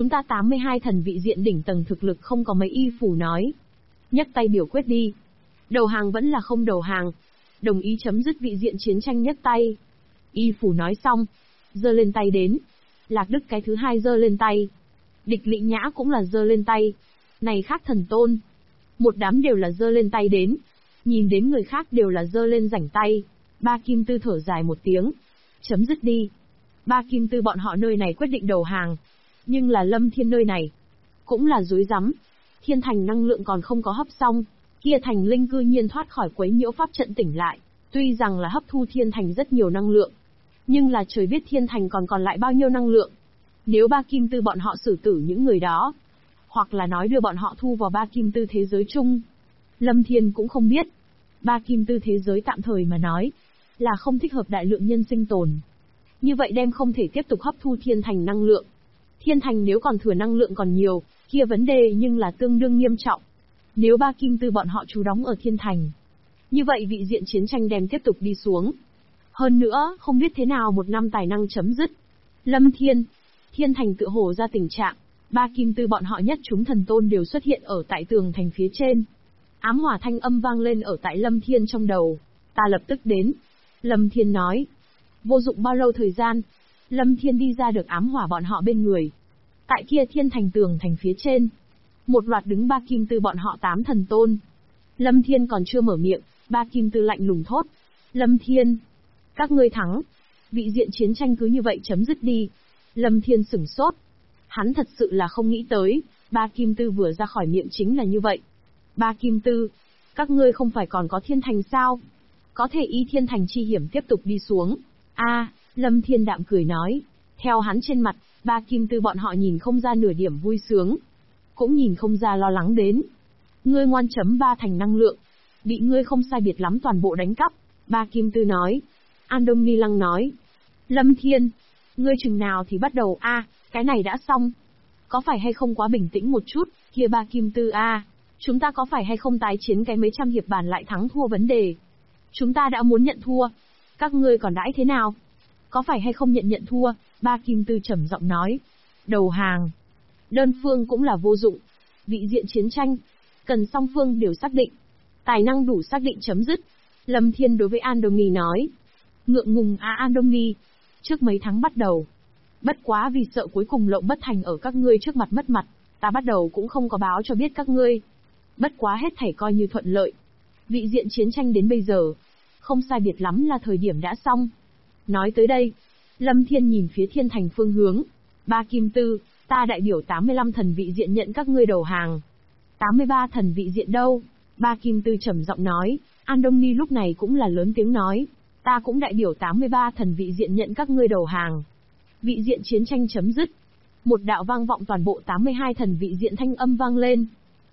Chúng ta 82 thần vị diện đỉnh tầng thực lực không có mấy. Y Phủ nói. Nhấc tay biểu quyết đi. Đầu hàng vẫn là không đầu hàng. Đồng ý chấm dứt vị diện chiến tranh nhấc tay. Y Phủ nói xong, giơ lên tay đến. Lạc Đức cái thứ hai giơ lên tay. Địch Lị Nhã cũng là giơ lên tay. Này khác thần tôn. Một đám đều là giơ lên tay đến. Nhìn đến người khác đều là giơ lên rảnh tay. Ba Kim Tư thở dài một tiếng. Chấm dứt đi. Ba Kim Tư bọn họ nơi này quyết định đầu hàng. Nhưng là Lâm Thiên nơi này cũng là rối rắm. Thiên thành năng lượng còn không có hấp xong. Kia thành linh cư nhiên thoát khỏi quấy nhiễu pháp trận tỉnh lại. Tuy rằng là hấp thu thiên thành rất nhiều năng lượng. Nhưng là trời biết thiên thành còn lại bao nhiêu năng lượng. Nếu ba Kim Tư bọn họ xử tử những người đó, hoặc là nói đưa bọn họ thu vào ba Kim Tư thế giới chung, Lâm Thiên cũng không biết. Ba Kim Tư thế giới tạm thời mà nói, là không thích hợp đại lượng nhân sinh tồn. Như vậy đem không thể tiếp tục hấp thu thiên thành năng lượng. Thiên thành nếu còn thừa năng lượng còn nhiều, kia vấn đề nhưng là tương đương nghiêm trọng. Nếu ba Kim Tư bọn họ trú đóng ở thiên thành, như vậy vị diện chiến tranh đem tiếp tục đi xuống. Hơn nữa, không biết thế nào một năm tài năng chấm dứt. Lâm Thiên, thiên thành tựa hồ ra tình trạng, ba Kim Tư bọn họ nhất chúng thần tôn đều xuất hiện ở tại tường thành phía trên. Ám hỏa thanh âm vang lên ở tại Lâm Thiên trong đầu. Ta lập tức đến. Lâm Thiên nói. Vô dụng bao lâu thời gian, Lâm Thiên đi ra được ám hỏa bọn họ bên người. Tại kia thiên thành tường thành phía trên, một loạt đứng ba Kim Tư bọn họ 8 thần tôn. Lâm Thiên còn chưa mở miệng, ba Kim Tư lạnh lùng thốt. Lâm Thiên, các ngươi thắng. Vị diện chiến tranh cứ như vậy chấm dứt đi. Lâm Thiên sửng sốt. Hắn thật sự là không nghĩ tới, ba Kim Tư vừa ra khỏi miệng chính là như vậy. Ba Kim Tư, các ngươi không phải còn có thiên thành sao? Có thể y thiên thành chi hiểm tiếp tục đi xuống. Lâm Thiên đạm cười nói. Theo hắn trên mặt, ba Kim Tư bọn họ nhìn không ra nửa điểm vui sướng. Cũng nhìn không ra lo lắng đến. Ngươi ngoan chấm ba thành năng lượng. Bị ngươi không sai biệt lắm toàn bộ đánh cắp. Ba Kim Tư nói. An Đông Ni Lăng nói. Lâm Thiên, ngươi chừng nào thì bắt đầu cái này đã xong. Có phải hay không quá bình tĩnh một chút, kia ba Kim Tư chúng ta có phải hay không tái chiến cái mấy trăm hiệp bàn lại thắng thua vấn đề. Chúng ta đã muốn nhận thua. Các ngươi còn đãi thế nào? Có phải hay không nhận thua? Ba Kim Tư trầm giọng nói. Đầu hàng. Đơn phương cũng là vô dụng. Vị diện chiến tranh, cần song phương đều xác định. Tài năng đủ xác định chấm dứt. Lâm Thiên đối với An Đông Ni nói. Ngượng ngùng An Đông Ni. Trước mấy tháng bắt đầu. Bất quá vì sợ cuối cùng lộng bất thành ở các ngươi trước mặt mất mặt, ta bắt đầu cũng không có báo cho biết các ngươi. Bất quá hết thảy coi như thuận lợi. Vị diện chiến tranh đến bây giờ, không sai biệt lắm là thời điểm đã xong. Nói tới đây, Lâm Thiên nhìn phía thiên thành phương hướng. Ba Kim Tư, ta đại biểu 85 thần vị diện nhận các ngươi đầu hàng. 83 thần vị diện đâu? Ba Kim Tư trầm giọng nói. An Đông Ni lúc này cũng là lớn tiếng nói. Ta cũng đại biểu 83 thần vị diện nhận các ngươi đầu hàng. Vị diện chiến tranh chấm dứt. Một đạo vang vọng toàn bộ 82 thần vị diện thanh âm vang lên.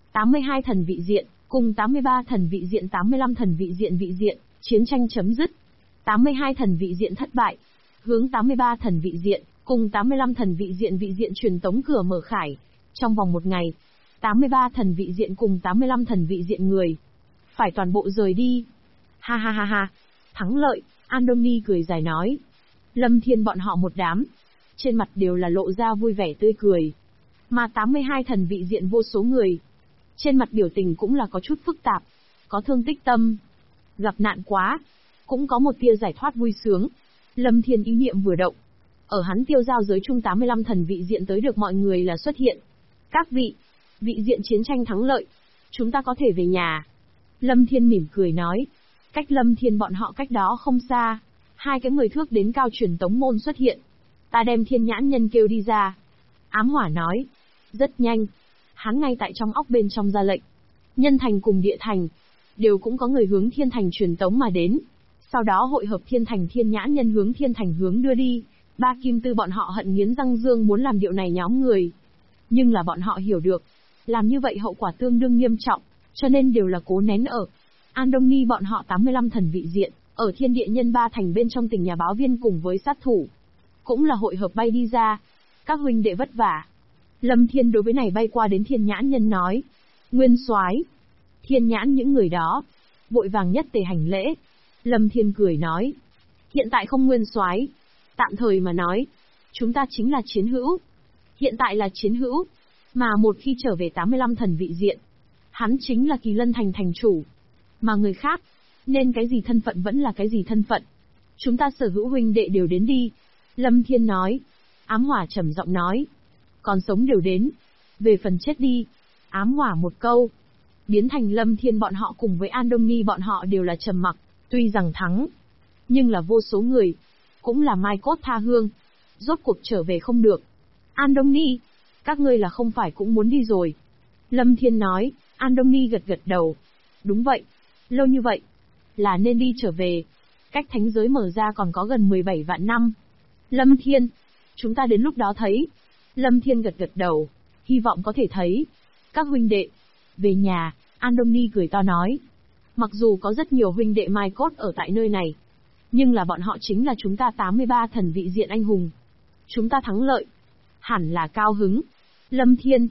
82 thần vị diện, cùng 83 thần vị diện 85 thần vị diện, chiến tranh chấm dứt. 82 thần vị diện thất bại. Hướng 83 thần vị diện, cùng 85 thần vị diện truyền tống cửa mở khải. Trong vòng một ngày, 83 thần vị diện cùng 85 thần vị diện người phải toàn bộ rời đi. Ha ha ha ha. Thắng lợi, An Đông Ni cười dài nói. Lâm Thiên bọn họ một đám, trên mặt đều là lộ ra vui vẻ tươi cười. Mà 82 thần vị diện vô số người, trên mặt biểu tình cũng là có chút phức tạp, có thương tích tâm, gặp nạn quá, cũng có một tia giải thoát vui sướng. Lâm Thiên ý niệm vừa động, ở hắn tiêu giao giới chung 85 thần vị diện tới được mọi người là xuất hiện. Các vị, vị diện chiến tranh thắng lợi, chúng ta có thể về nhà. Lâm Thiên mỉm cười nói. Cách Lâm Thiên bọn họ cách đó không xa, hai cái 10 thước đến cao truyền tống môn xuất hiện. Ta đem Thiên Nhãn Nhân kêu đi ra. Ám Hỏa nói. Rất nhanh. Hắn ngay tại trong óc bên trong ra lệnh. Nhân thành cùng địa thành, đều cũng có người hướng thiên thành truyền tống mà đến. Sau đó hội hợp thiên thành Thiên Nhãn Nhân hướng thiên thành hướng đưa đi. Ba Kim Tư bọn họ hận nghiến răng dương muốn làm điệu này nhóm người. Nhưng là bọn họ hiểu được, làm như vậy hậu quả tương đương nghiêm trọng, cho nên đều là cố nén ở. An Đông Ni bọn họ 85 thần vị diện, ở thiên địa nhân ba thành bên trong tỉnh nhà báo viên cùng với sát thủ. Cũng là hội hợp bay đi ra. Các huynh đệ vất vả. Lâm Thiên đối với này bay qua đến Thiên Nhãn Nhân nói. Nguyên soái. Thiên Nhãn những người đó vội vàng nhất tề hành lễ. Lâm Thiên cười nói. Hiện tại không nguyên soái, tạm thời mà nói, chúng ta chính là chiến hữu. hiện tại là chiến hữu. Mà một khi trở về 85 thần vị diện, hắn chính là Kỳ Lân Thành thành chủ. Mà người khác, nên cái gì thân phận vẫn là cái gì thân phận. Chúng ta sở hữu huynh đệ đều đến đi. Lâm Thiên nói. Ám Hỏa trầm giọng nói. Còn sống đều đến. Về phần chết đi. Ám Hỏa một câu. Biến thành Lâm Thiên bọn họ cùng với An Đông Ni bọn họ đều là trầm mặc. Tuy rằng thắng, nhưng là vô số người. Cũng là mai cốt tha hương. Rốt cuộc trở về không được. An Đông Ni, các ngươi là không phải cũng muốn đi rồi. Lâm Thiên nói. An Đông Ni gật gật đầu. Đúng vậy. Lâu như vậy. Là nên đi trở về. Cách thánh giới mở ra còn có gần 17 vạn năm. Lâm Thiên, chúng ta đến lúc đó thấy. Lâm Thiên gật gật đầu. Hy vọng có thể thấy. Các huynh đệ. Về nhà, An Đông Ni cười to nói. Mặc dù có rất nhiều huynh đệ mai cốt ở tại nơi này, nhưng là bọn họ chính là chúng ta 83 thần vị diện anh hùng. Chúng ta thắng lợi. Hẳn là cao hứng. Lâm Thiên,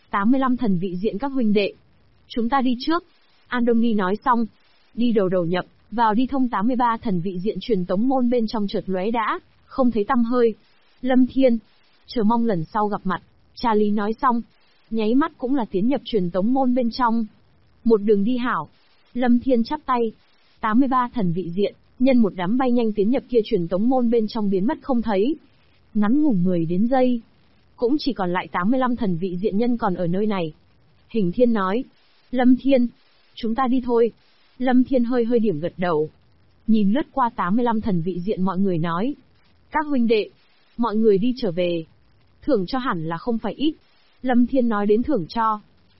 85 thần vị diện các huynh đệ. Chúng ta đi trước. An Đông Ni nói xong. Đi đầu nhập, vào đi thông 83 thần vị diện truyền tống môn bên trong chợt lóe đã, không thấy tăm hơi. Lâm Thiên, chờ mong lần sau gặp mặt. Charlie nói xong. Nháy mắt cũng là tiến nhập truyền tống môn bên trong. Một đường đi hảo. Lâm Thiên chắp tay. 83 thần vị diện, nhân một đám bay nhanh tiến nhập kia truyền tống môn bên trong biến mất không thấy. Ngắn ngủn 10 đến giây. Cũng chỉ còn lại 85 thần vị diện nhân còn ở nơi này. Hình Thiên nói. Lâm Thiên, chúng ta đi thôi. Lâm Thiên hơi điểm gật đầu. Nhìn lướt qua 85 thần vị diện mọi người nói. Các huynh đệ, mọi người đi trở về. Thưởng cho hẳn là không phải ít. Lâm Thiên nói đến thưởng cho.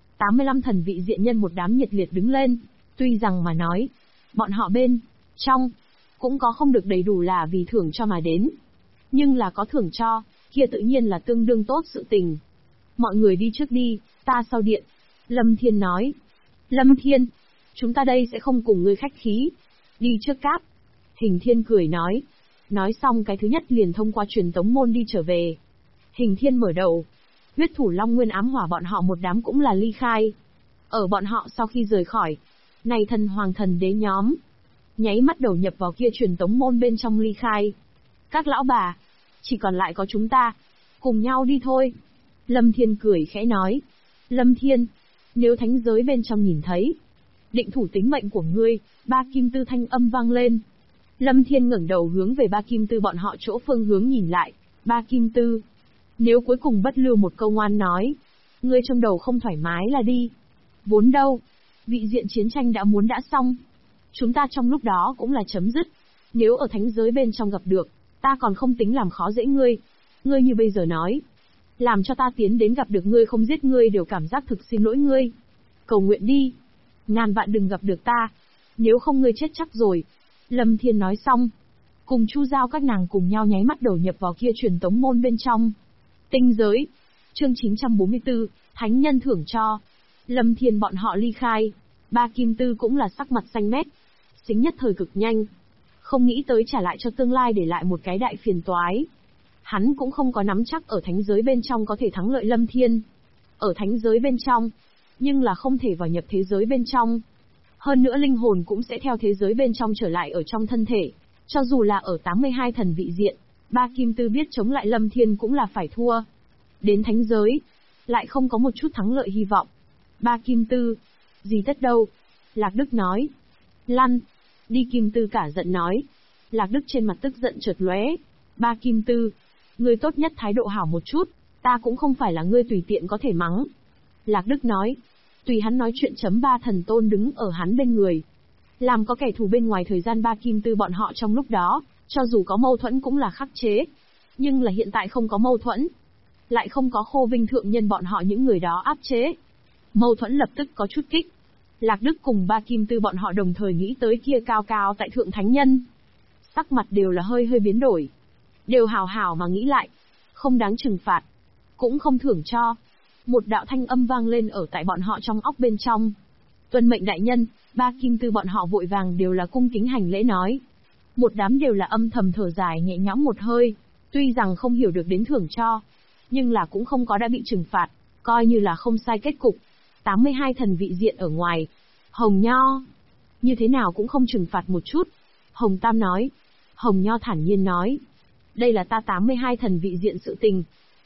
85 thần vị diện nhân một đám nhiệt liệt đứng lên. Tuy rằng mà nói, bọn họ bên trong cũng có không được đầy đủ là vì thưởng cho mà đến. Nhưng là có thưởng cho, kia tự nhiên là tương đương tốt sự tình. Mọi người đi trước đi, ta sau điện. Lâm Thiên nói. Lâm Thiên, chúng ta đây sẽ không cùng ngươi khách khí. Đi trước cáp. Hình Thiên cười nói. Nói xong cái thứ nhất liền thông qua truyền tống môn đi trở về. Hình Thiên mở đầu. Huyết thủ Long Nguyên Ám Hỏa bọn họ một đám cũng là ly khai. Ở bọn họ sau khi rời khỏi, này thần hoàng thần đế nhóm, nháy mắt đầu nhập vào kia truyền tống môn bên trong ly khai. Các lão bà, chỉ còn lại có chúng ta, cùng nhau đi thôi. Lâm Thiên cười khẽ nói. Lâm Thiên, nếu thánh giới bên trong nhìn thấy, định thủ tính mệnh của ngươi. Ba Kim Tư thanh âm vang lên. Lâm Thiên ngẩng đầu hướng về Ba Kim Tư bọn họ chỗ phương hướng nhìn lại. Ba Kim Tư, nếu cuối cùng bất lưu một câu ngoan nói, ngươi trong đầu không thoải mái là đi. Vốn đâu, vị diện chiến tranh đã muốn đã xong. Chúng ta trong lúc đó cũng là chấm dứt. Nếu ở thánh giới bên trong gặp được, ta còn không tính làm khó dễ ngươi. Ngươi như bây giờ nói, làm cho ta tiến đến gặp được ngươi không giết ngươi đều cảm giác thực xin lỗi ngươi. Cầu nguyện đi. Ngàn vạn đừng gặp được ta. Nếu không ngươi chết chắc rồi. Lâm Thiên nói xong. Cùng Chu Giao các nàng cùng nhau nháy mắt đầu nhập vào kia truyền tống môn bên trong. Tinh giới. Chương 944, Thánh nhân thưởng cho. Lâm Thiên bọn họ ly khai. Ba Kim Tư cũng là sắc mặt xanh mét. Xính nhất thời cực nhanh. Không nghĩ tới trả lại cho tương lai để lại một cái đại phiền toái. Hắn cũng không có nắm chắc ở thánh giới bên trong có thể thắng lợi Lâm Thiên. Ở thánh giới bên trong, nhưng là không thể vào nhập thế giới bên trong. Hơn nữa linh hồn cũng sẽ theo thế giới bên trong trở lại ở trong thân thể. Cho dù là ở 82 thần vị diện, Ba Kim Tư biết chống lại Lâm Thiên cũng là phải thua. Đến thánh giới, lại không có một chút thắng lợi hy vọng. Ba Kim Tư, gì tất đâu. Lạc Đức nói. Lăn. Đi Kim Tư cả giận nói. Lạc Đức trên mặt tức giận chợt lóe. Ba Kim Tư, ngươi tốt nhất thái độ hảo một chút, ta cũng không phải là ngươi tùy tiện có thể mắng. Lạc Đức nói. Tùy hắn nói chuyện chấm ba thần tôn đứng ở hắn bên người. Làm có kẻ thù bên ngoài thời gian Ba Kim Tư bọn họ trong lúc đó, cho dù có mâu thuẫn cũng là khắc chế. Nhưng là hiện tại không có mâu thuẫn. Lại không có Khô Vinh thượng nhân bọn họ những người đó áp chế. Mâu thuẫn lập tức có chút kích. Lạc Đức cùng Ba Kim Tư bọn họ đồng thời nghĩ tới kia cao cao tại thượng thánh nhân. Sắc mặt đều là hơi biến đổi. Đều hào hào mà nghĩ lại. Không đáng trừng phạt. Cũng không thưởng cho. Một đạo thanh âm vang lên ở tại bọn họ trong óc bên trong. Tuân mệnh đại nhân. Ba Kim Tư bọn họ vội vàng đều là cung kính hành lễ nói. Một đám đều là âm thầm thở dài nhẹ nhõm một hơi. Tuy rằng không hiểu được đến thưởng cho, nhưng là cũng không có đã bị trừng phạt, coi như là không sai kết cục. 82 thần vị diện ở ngoài. Hồng Nho, như thế nào cũng không trừng phạt một chút. Hồng Tam nói. Hồng Nho thản nhiên nói. Đây là ta 82 thần vị diện sự tình.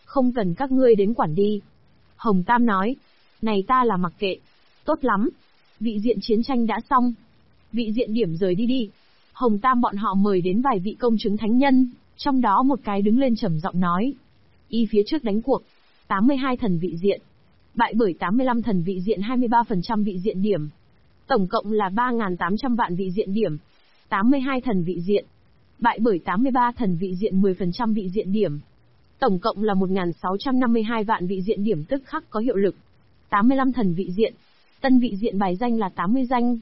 Không cần các ngươi đến quản đi. Hồng Tam nói. Này ta là mặc kệ. Tốt lắm. Vị diện chiến tranh đã xong. Vị diện điểm rời đi đi. Hồng Tam bọn họ mời đến vài vị công chứng thánh nhân, trong đó một cái đứng lên trầm giọng nói. Y phía trước đánh cuộc. 82 thần vị diện. Bại bởi 85 thần vị diện 23% vị diện điểm. Tổng cộng là 3.800 vạn vị diện điểm. 82 thần vị diện. Bại bởi 83 thần vị diện 10% vị diện điểm. Tổng cộng là 1.652 vạn vị diện điểm tức khắc có hiệu lực. 85 thần vị diện. Tân vị diện bài danh là 80 danh.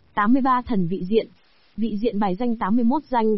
83 thần vị diện. Vị diện bài danh 81 danh.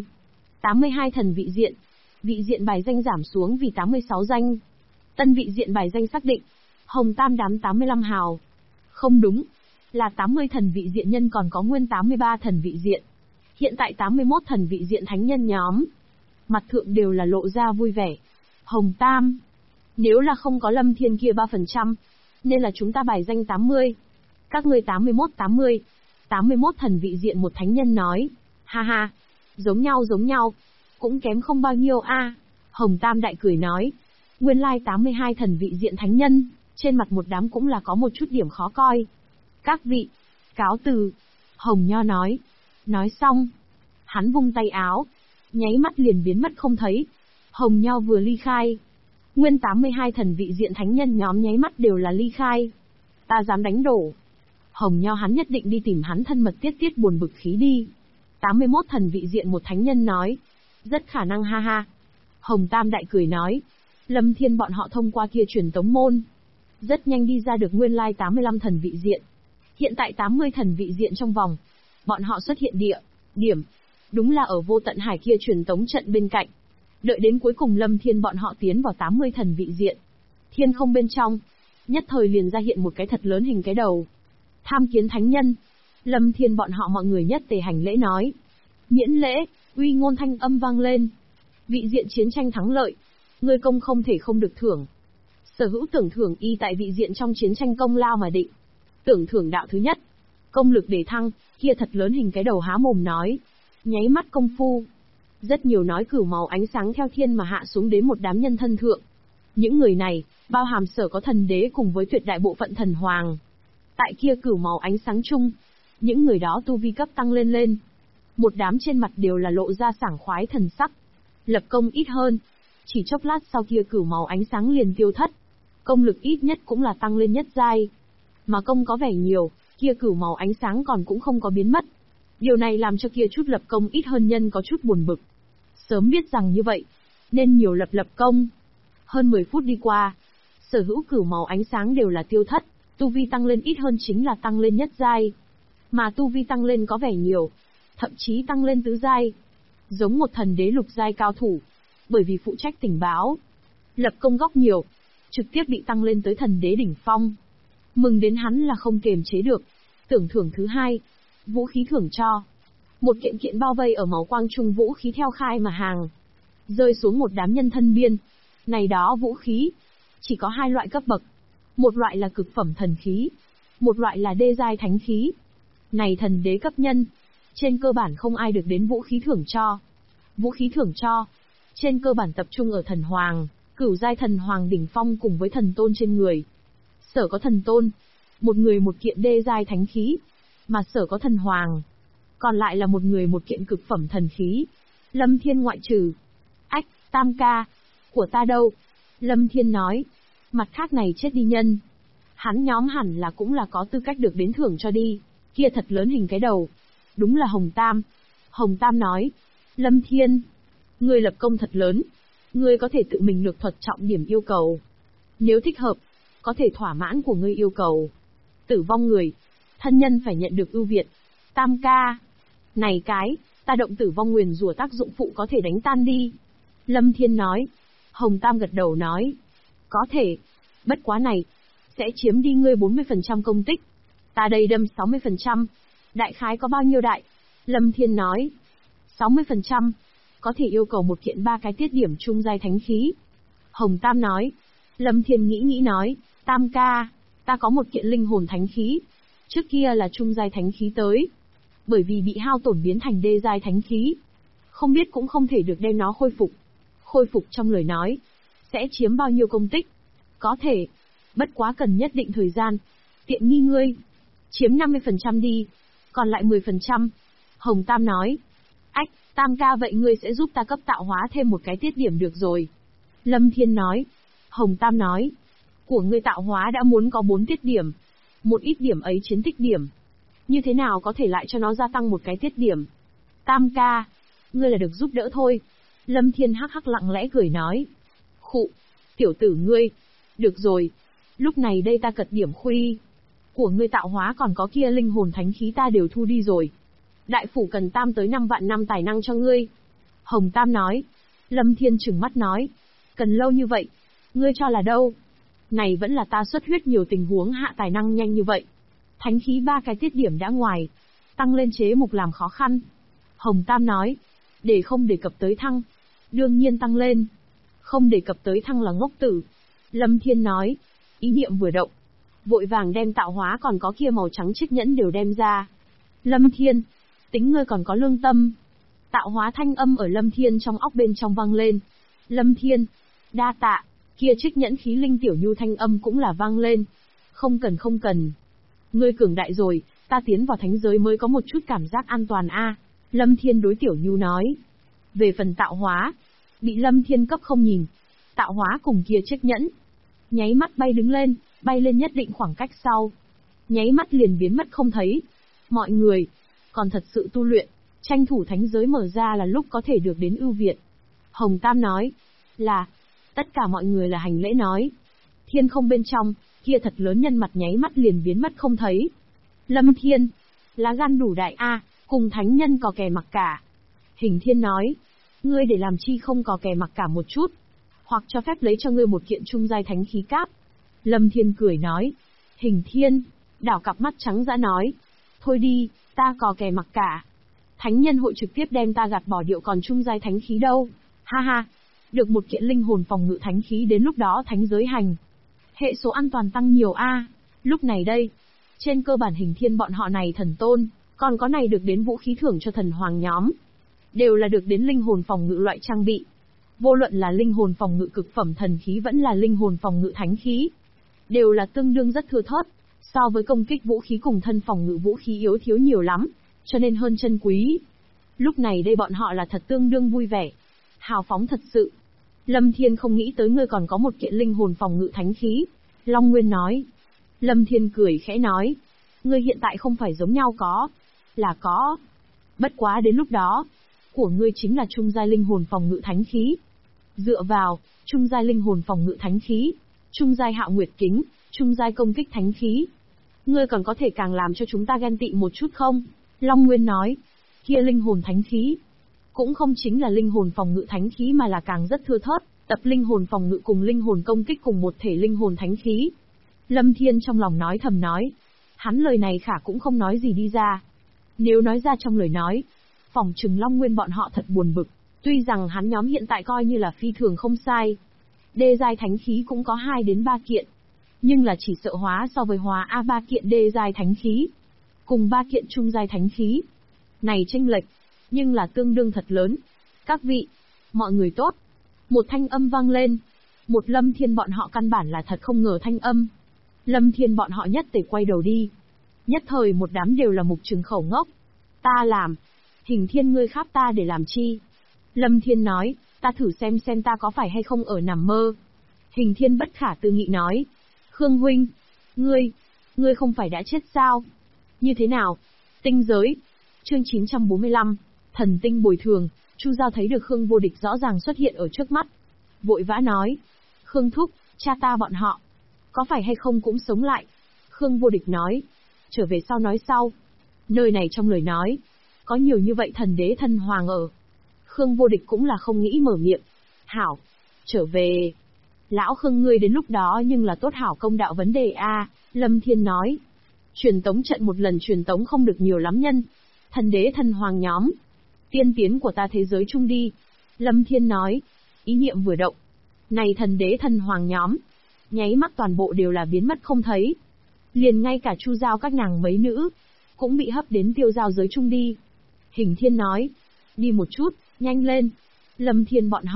82 thần vị diện. Vị diện bài danh giảm xuống vì 86 danh. Tân vị diện bài danh xác định. Hồng Tam đám 85 hào. Không đúng. Là 80 thần vị diện nhân còn có nguyên 83 thần vị diện. Hiện tại 81 thần vị diện thánh nhân nhóm. Mặt thượng đều là lộ ra vui vẻ. Hồng Tam. Nếu là không có Lâm Thiên kia 3%, nên là chúng ta bài danh 80. Các ngươi 81-80. 81 thần vị diện một thánh nhân nói. Ha ha. Giống nhau. Cũng kém không bao nhiêu a. Hồng Tam đại cười nói. Nguyên lai 82 thần vị diện thánh nhân, trên mặt một đám cũng là có một chút điểm khó coi. Các vị, cáo từ. Hồng Nho nói. Nói xong, hắn vung tay áo, nháy mắt liền biến mất không thấy. Hồng Nho vừa ly khai, nguyên 82 thần vị diện thánh nhân nhóm nháy mắt đều là ly khai. Ta dám đánh đổ. Hồng Nho hắn nhất định đi tìm hắn thân mật tiết buồn bực khí đi. 81 thần vị diện một thánh nhân nói. Rất khả năng ha ha. Hồng Tam đại cười nói. Lâm Thiên bọn họ thông qua kia truyền tống môn. Rất nhanh đi ra được nguyên lai 85 thần vị diện. Hiện tại 80 thần vị diện trong vòng. Bọn họ xuất hiện điểm. Đúng là ở vô tận hải kia truyền tống trận bên cạnh. Đợi đến cuối cùng Lâm Thiên bọn họ tiến vào 80 thần vị diện. Thiên không bên trong. Nhất thời liền ra hiện một cái thật lớn hình cái đầu. Tham kiến thánh nhân. Lâm Thiên bọn họ mọi người nhất tề hành lễ nói. Miễn lễ, uy ngôn thanh âm vang lên. Vị diện chiến tranh thắng lợi. Ngươi công không thể không được thưởng. Sở hữu tưởng thưởng y tại vị diện trong chiến tranh công lao mà định. Tưởng thưởng đạo thứ nhất. Công lực đề thăng, kia thật lớn hình cái đầu há mồm nói. Nháy mắt công phu. Rất nhiều nói cửu màu ánh sáng theo thiên mà hạ xuống đến một đám nhân thân thượng. Những người này, bao hàm sở có thần đế cùng với tuyệt đại bộ phận thần hoàng. Tại kia cửu màu ánh sáng chung, những người đó tu vi cấp tăng lên. Một đám trên mặt đều là lộ ra sảng khoái thần sắc. Lập công ít hơn. Chỉ chốc lát sau kia cửu màu ánh sáng liền tiêu thất. Công lực ít nhất cũng là tăng lên nhất giai. Mà công có vẻ nhiều, kia cửu màu ánh sáng còn cũng không có biến mất. Điều này làm cho kia chút lập công ít hơn nhân có chút buồn bực. Sớm biết rằng như vậy, nên nhiều lập công. Hơn 10 phút đi qua, sở hữu cửu màu ánh sáng đều là tiêu thất, tu vi tăng lên ít hơn chính là tăng lên nhất giai. Mà tu vi tăng lên có vẻ nhiều, thậm chí tăng lên tứ giai. Giống một thần đế lục giai cao thủ, bởi vì phụ trách tình báo, lập công góc nhiều, trực tiếp bị tăng lên tới thần đế đỉnh phong. Mừng đến hắn là không kềm chế được. Tưởng thưởng thứ hai, vũ khí thưởng cho. Một kiện kiện bao vây ở màu quang trung vũ khí theo khai mà hàng. Rơi xuống một đám nhân thân biên. Này đó vũ khí, chỉ có hai loại cấp bậc. Một loại là cực phẩm thần khí, một loại là đê giai thánh khí. Này thần đế cấp nhân, trên cơ bản không ai được đến vũ khí thưởng cho. Vũ khí thưởng cho, trên cơ bản tập trung ở thần hoàng, cửu giai thần hoàng đỉnh phong cùng với thần tôn trên người. Sở có thần tôn, một người một kiện đê giai thánh khí, mà sở có thần hoàng, còn lại là một người một kiện cực phẩm thần khí. Lâm Thiên ngoại trừ. Ách, Tam ca, của ta đâu? Lâm Thiên nói, mặt khác này chết đi nhân. Hắn nhóm hẳn là cũng là có tư cách được đến thưởng cho đi, kia thật lớn hình cái đầu. Đúng là Hồng Tam. Hồng Tam nói, Lâm Thiên, ngươi lập công thật lớn, ngươi có thể tự mình lược thuật trọng điểm yêu cầu. Nếu thích hợp, có thể thỏa mãn của ngươi yêu cầu. Tử vong người, thân nhân phải nhận được ưu việt. Tam ca, này cái, ta động tử vong nguyền rủa tác dụng phụ có thể đánh tan đi. Lâm Thiên nói. Hồng Tam gật đầu nói, có thể, bất quá này, sẽ chiếm đi ngươi 40% công tích. Ta đây đâm 60%, đại khái có bao nhiêu đại? Lâm Thiên nói, 60%, có thể yêu cầu một kiện 3 cái tiết điểm trung giai thánh khí. Hồng Tam nói. Lâm Thiên nghĩ nói, Tam ca, ta có một kiện linh hồn thánh khí. Trước kia là trung giai thánh khí tới. Bởi vì bị hao tổn biến thành đê giai thánh khí. Không biết cũng không thể được đem nó khôi phục. Khôi phục trong lời nói, Sẽ chiếm bao nhiêu công tích? Có thể. Bất quá cần nhất định thời gian. Tiện nghi ngươi. Chiếm 50% đi. Còn lại 10%. Hồng Tam nói. Ách, Tam ca vậy ngươi sẽ giúp ta cấp tạo hóa thêm một cái tiết điểm được rồi. Lâm Thiên nói. Hồng Tam nói. Của ngươi tạo hóa đã muốn có 4 tiết điểm. Một ít điểm ấy chiến tích điểm. Như thế nào có thể lại cho nó gia tăng một cái tiết điểm? Tam ca, ngươi là được giúp đỡ thôi. Lâm Thiên hắc hắc lặng lẽ cười nói. Khụ, tiểu tử ngươi. Được rồi. Lúc này đây ta cật điểm khuy. Của ngươi tạo hóa còn có kia linh hồn thánh khí ta đều thu đi rồi. Đại phủ cần tam tới 5 vạn năm tài năng cho ngươi. Hồng Tam nói. Lâm Thiên trừng mắt nói. Cần lâu như vậy. Ngươi cho là đâu? Này vẫn là ta xuất huyết nhiều tình huống hạ tài năng nhanh như vậy. Thánh khí 3 cái tiết điểm đã ngoài. Tăng lên chế mục làm khó khăn. Hồng Tam nói. Để không đề cập tới thăng. Đương nhiên tăng lên. Không đề cập tới thăng là ngốc tử. Lâm Thiên nói. Ý niệm vừa động. Vội vàng đem tạo hóa còn có kia màu trắng chiếc nhẫn đều đem ra. Lâm Thiên. Tính ngươi còn có lương tâm. Tạo hóa thanh âm ở Lâm Thiên trong óc bên trong vang lên. Lâm Thiên. Đa tạ. Kia chiếc nhẫn khí linh tiểu nhu thanh âm cũng là vang lên. Không cần. Ngươi cường đại rồi, ta tiến vào thánh giới mới có một chút cảm giác an toàn a. Lâm Thiên đối tiểu nhu nói. Về phần tạo hóa, bị Lâm Thiên cấp không nhìn. Tạo hóa cùng kia chiếc nhẫn. Nháy mắt bay lên nhất định khoảng cách sau. Nháy mắt liền biến mất không thấy. Mọi người, còn thật sự tu luyện, tranh thủ thánh giới mở ra là lúc có thể được đến ưu việt. Hồng Tam nói, là, tất cả mọi người là hành lễ nói. Thiên không bên trong, kia thật lớn nhân mặt nháy mắt liền biến mất không thấy. Lâm Thiên, lá gan đủ đại a, cùng thánh nhân có kè mặc cả. Hình Thiên nói, ngươi để làm chi không có kè mặc cả một chút, hoặc cho phép lấy cho ngươi một kiện trung giai thánh khí cáp. Lâm Thiên cười nói, Hình Thiên, đảo cặp mắt trắng dã nói, thôi đi, ta có kè mặc cả. Thánh nhân hội trực tiếp đem ta gạt bỏ điệu còn trung giai thánh khí đâu. Ha ha, được một kiện linh hồn phòng ngự thánh khí đến lúc đó thánh giới hành. Hệ số an toàn tăng nhiều a. Lúc này đây, trên cơ bản Hình Thiên bọn họ này thần tôn, còn có này được đến vũ khí thưởng cho thần hoàng nhóm. Đều là được đến linh hồn phòng ngự loại trang bị. Vô luận là linh hồn phòng ngự cực phẩm thần khí vẫn là linh hồn phòng ngự thánh khí. Đều là tương đương rất thưa thớt, so với công kích vũ khí cùng thân phòng ngự vũ khí yếu thiếu nhiều lắm, cho nên hơn chân quý. Lúc này đây bọn họ là thật tương đương vui vẻ. Hào phóng thật sự. Lâm Thiên không nghĩ tới ngươi còn có một kiện linh hồn phòng ngự thánh khí. Long Nguyên nói. Lâm Thiên cười khẽ nói. Ngươi hiện tại không phải giống nhau có. Là có. Bất quá đến lúc đó, của ngươi chính là trung giai linh hồn phòng ngự thánh khí. Dựa vào, trung giai linh hồn phòng ngự thánh khí, trung giai hạo nguyệt kính, trung giai công kích thánh khí. Ngươi còn có thể càng làm cho chúng ta ghen tị một chút không? Long Nguyên nói. Kia linh hồn thánh khí cũng không chính là linh hồn phòng ngự thánh khí mà là càng rất thưa thớt, tập linh hồn phòng ngự cùng linh hồn công kích cùng một thể linh hồn thánh khí. Lâm Thiên trong lòng nói thầm nói. Hắn lời này khả cũng không nói gì đi ra. Nếu nói ra trong lời nói, phỏng chừng Long Nguyên bọn họ thật buồn bực, tuy rằng hắn nhóm hiện tại coi như là phi thường không sai. Đê giai thánh khí cũng có 2 đến 3 kiện, nhưng là chỉ sợ hóa so với hóa A3 kiện đê giai thánh khí, cùng 3 kiện trung giai thánh khí. Này chênh lệch, nhưng là tương đương thật lớn. Các vị, mọi người tốt. Một thanh âm vang lên. Một Lâm Thiên bọn họ căn bản là thật không ngờ thanh âm. Lâm Thiên bọn họ nhất tề quay đầu đi. Nhất thời một đám đều là mục trừng khẩu ngốc. Ta làm. Hình Thiên ngươi kháp ta để làm chi? Lâm Thiên nói, ta thử xem ta có phải hay không ở nằm mơ. Hình Thiên bất khả tư nghị nói. Khương huynh, ngươi không phải đã chết sao? Như thế nào? Tinh giới. Chương 945, thần tinh bồi thường. Chu Giao thấy được Khương Vô Địch rõ ràng xuất hiện ở trước mắt, vội vã nói, Khương thúc, cha ta bọn họ, có phải hay không cũng sống lại? Khương Vô Địch nói, trở về sau nói sau. Nơi này trong lời nói, có nhiều như vậy thần đế thần hoàng ở. Khương Vô Địch cũng là không nghĩ mở miệng. Hảo, trở về. Lão Khương ngươi đến lúc đó nhưng là tốt hảo công đạo vấn đề a. Lâm Thiên nói, truyền tống trận một lần truyền tống không được nhiều lắm nhân. Thần đế thần hoàng nhóm, tiên tiến của ta thế giới chung đi. Lâm Thiên nói, ý niệm vừa động. Này thần đế thần hoàng nhóm, nháy mắt toàn bộ đều là biến mất không thấy. Liền ngay cả Chu Giao các nàng mấy nữ, cũng bị hấp đến tiêu giao giới chung đi. Hình Thiên nói, đi một chút, nhanh lên. Lâm Thiên bọn họ,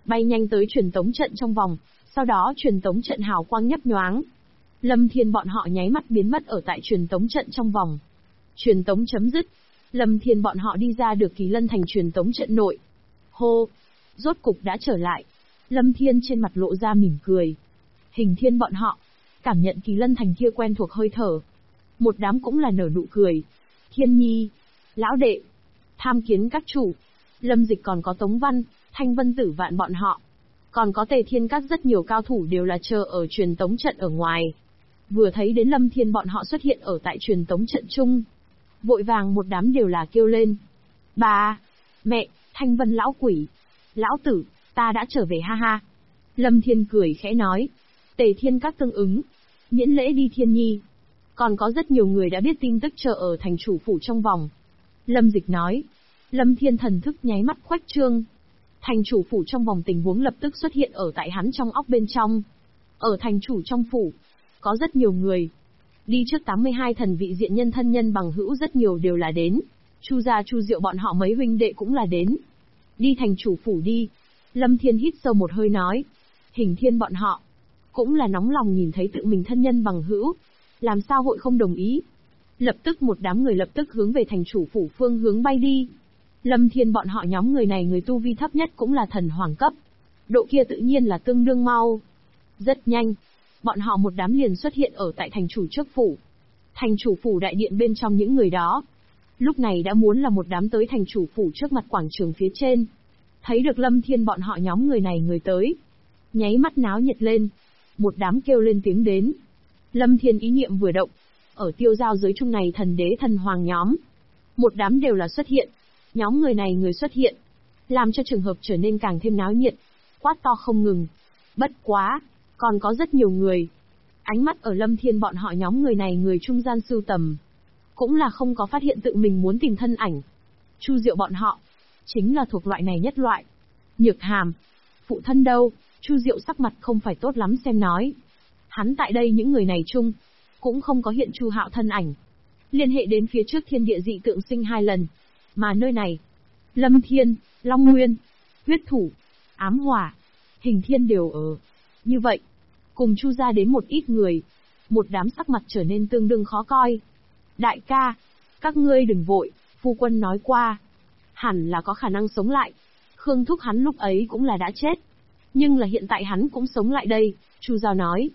bay nhanh tới truyền tống trận trong vòng, sau đó truyền tống trận hào quang nhấp nhoáng. Lâm Thiên bọn họ nháy mắt biến mất ở tại truyền tống trận trong vòng. Truyền tống chấm dứt, Lâm Thiên bọn họ đi ra được Kỳ Lân Thành truyền tống trận nội. Hô, rốt cục đã trở lại. Lâm Thiên trên mặt lộ ra mỉm cười. Hình Thiên bọn họ cảm nhận Kỳ Lân Thành kia quen thuộc hơi thở. Một đám cũng là nở nụ cười. Thiên Nhi, lão đệ, tham kiến các chủ. Lâm Dịch còn có Tống Văn, Thanh Vân Tử Vạn bọn họ. Còn có Tề Thiên các rất nhiều cao thủ đều là chờ ở truyền tống trận ở ngoài. Vừa thấy đến Lâm Thiên bọn họ xuất hiện ở tại truyền tống trận chung. Vội vàng một đám đều là kêu lên. Bà, mẹ, Thanh Vân lão quỷ, lão tử, ta đã trở về ha ha. Lâm Thiên cười khẽ nói. Tề Thiên các tương ứng. Miễn lễ đi Thiên Nhi. Còn có rất nhiều người đã biết tin tức chờ ở thành chủ phủ trong vòng. Lâm Dịch nói. Lâm Thiên thần thức nháy mắt khoách trương. Thành chủ phủ trong vòng tình huống lập tức xuất hiện ở tại hắn trong óc bên trong. Ở thành chủ trong phủ, có rất nhiều người. Đi trước 82 thần vị diện nhân thân nhân bằng hữu rất nhiều đều là đến. Chu gia Chu Diệu bọn họ mấy huynh đệ cũng là đến. Đi thành chủ phủ đi. Lâm Thiên hít sâu một hơi nói. Hình Thiên bọn họ cũng là nóng lòng nhìn thấy tự mình thân nhân bằng hữu. Làm sao hội không đồng ý. Lập tức một đám người lập tức hướng về thành chủ phủ phương hướng bay đi. Lâm Thiên bọn họ nhóm người này người tu vi thấp nhất cũng là thần hoàng cấp. Độ kia tự nhiên là tương đương mau. Rất nhanh, bọn họ một đám liền xuất hiện ở tại thành chủ trước phủ. Thành chủ phủ đại điện bên trong những người đó. Lúc này đã muốn là một đám tới thành chủ phủ trước mặt quảng trường phía trên. Thấy được Lâm Thiên bọn họ nhóm người này người tới. Nháy mắt náo nhiệt lên. Một đám kêu lên tiếng đến. Lâm Thiên ý niệm vừa động. Ở tiêu giao giới chung này thần đế thần hoàng nhóm. Một đám đều là xuất hiện. Nhóm người này người xuất hiện. Làm cho trường hợp trở nên càng thêm náo nhiệt. Quát to không ngừng. Bất quá, còn có rất nhiều người. Ánh mắt ở Lâm Thiên bọn họ nhóm người này người trung gian sưu tầm. Cũng là không có phát hiện tự mình muốn tìm thân ảnh. Chu Diệu bọn họ chính là thuộc loại này nhất loại. Nhược Hàm, phụ thân đâu? Chu Diệu sắc mặt không phải tốt lắm xem nói. Hắn tại đây những người này chung, cũng không có hiện Chu Hạo thân ảnh. Liên hệ đến phía trước thiên địa dị tượng sinh 2 lần. Mà nơi này, Lâm Thiên, Long Nguyên, Huyết Thủ, Ám Hỏa, Hình Thiên đều ở. Như vậy, cùng Chu ra đến một ít người. Một đám sắc mặt trở nên tương đương khó coi. Đại ca, các ngươi đừng vội, phu quân nói qua. Hẳn là có khả năng sống lại. Khương Thúc hắn lúc ấy cũng là đã chết. Nhưng là hiện tại hắn cũng sống lại đây, Chu Giao nói.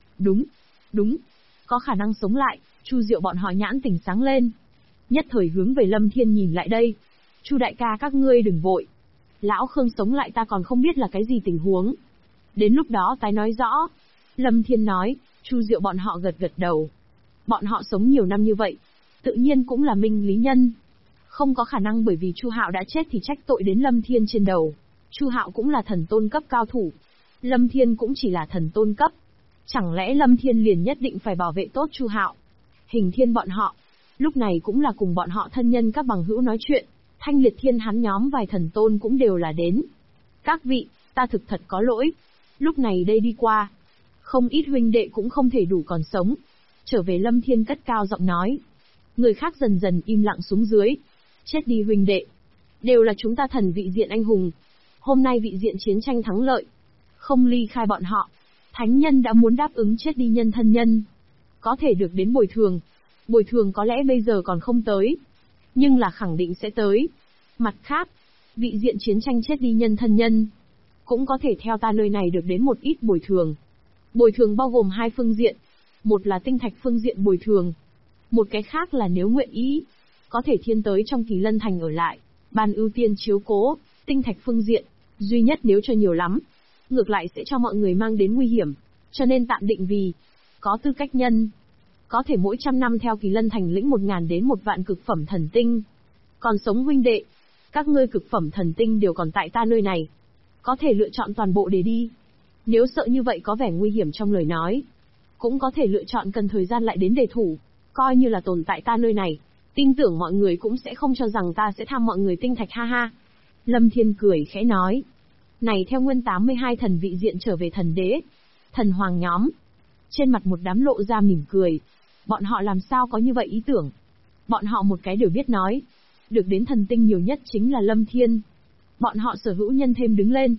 Đúng, có khả năng sống lại, Chu Diệu bọn họ nhãn tỉnh sáng lên. Nhất thời hướng về Lâm Thiên nhìn lại đây. Chu đại ca các ngươi đừng vội. Lão Khương sống lại ta còn không biết là cái gì tình huống. Đến lúc đó tái nói rõ. Lâm Thiên nói, Chu Diệu bọn họ gật gật đầu. Bọn họ sống nhiều năm như vậy, tự nhiên cũng là minh lý nhân. Không có khả năng bởi vì Chu Hạo đã chết thì trách tội đến Lâm Thiên trên đầu. Chu Hạo cũng là thần tôn cấp cao thủ. Lâm Thiên cũng chỉ là thần tôn cấp. Chẳng lẽ Lâm Thiên liền nhất định phải bảo vệ tốt Chu Hạo? Hình Thiên bọn họ, lúc này cũng là cùng bọn họ thân nhân các bằng hữu nói chuyện. Thanh Liệt Thiên hắn nhóm vài thần tôn cũng đều là đến. Các vị, ta thực thật có lỗi. Lúc này đây đi qua, không ít huynh đệ cũng không thể đủ còn sống. Trở về Lâm Thiên cất cao giọng nói. Người khác dần dần im lặng xuống dưới. Chết đi huynh đệ. Đều là chúng ta thần vị diện anh hùng. Hôm nay vị diện chiến tranh thắng lợi. Không ly khai bọn họ. Thánh nhân đã muốn đáp ứng chết đi nhân thân nhân. Có thể được đến bồi thường. Bồi thường có lẽ bây giờ còn không tới. Nhưng là khẳng định sẽ tới. Mặt khác, vị diện chiến tranh chết đi nhân thân nhân. Cũng có thể theo ta nơi này được đến một ít bồi thường. Bồi thường bao gồm 2 phương diện. Một là tinh thạch phương diện bồi thường. Một cái khác là nếu nguyện ý, có thể thiên tới trong Kỳ Lân Thành ở lại, ban ưu tiên chiếu cố, tinh thạch phương diện, duy nhất nếu cho nhiều lắm, ngược lại sẽ cho mọi người mang đến nguy hiểm, cho nên tạm định vì, có tư cách nhân, có thể mỗi 100 năm theo Kỳ Lân Thành lĩnh 1000 đến 1 vạn cực phẩm thần tinh. Còn sống huynh đệ, các ngươi cực phẩm thần tinh đều còn tại ta nơi này, có thể lựa chọn toàn bộ để đi. Nếu sợ như vậy có vẻ nguy hiểm trong lời nói, cũng có thể lựa chọn cần thời gian lại đến để thủ, coi như là tồn tại ta nơi này. Tin tưởng mọi người cũng sẽ không cho rằng ta sẽ tham mọi người tinh thạch ha ha. Lâm Thiên cười khẽ nói. Này theo nguyên 82 thần vị diện trở về thần đế, thần hoàng nhóm. Trên mặt một đám lộ ra mỉm cười. Bọn họ làm sao có như vậy ý tưởng. Bọn họ một cái đều biết nói. Được đến thần tinh nhiều nhất chính là Lâm Thiên. Bọn họ sở hữu nhân thêm đứng lên.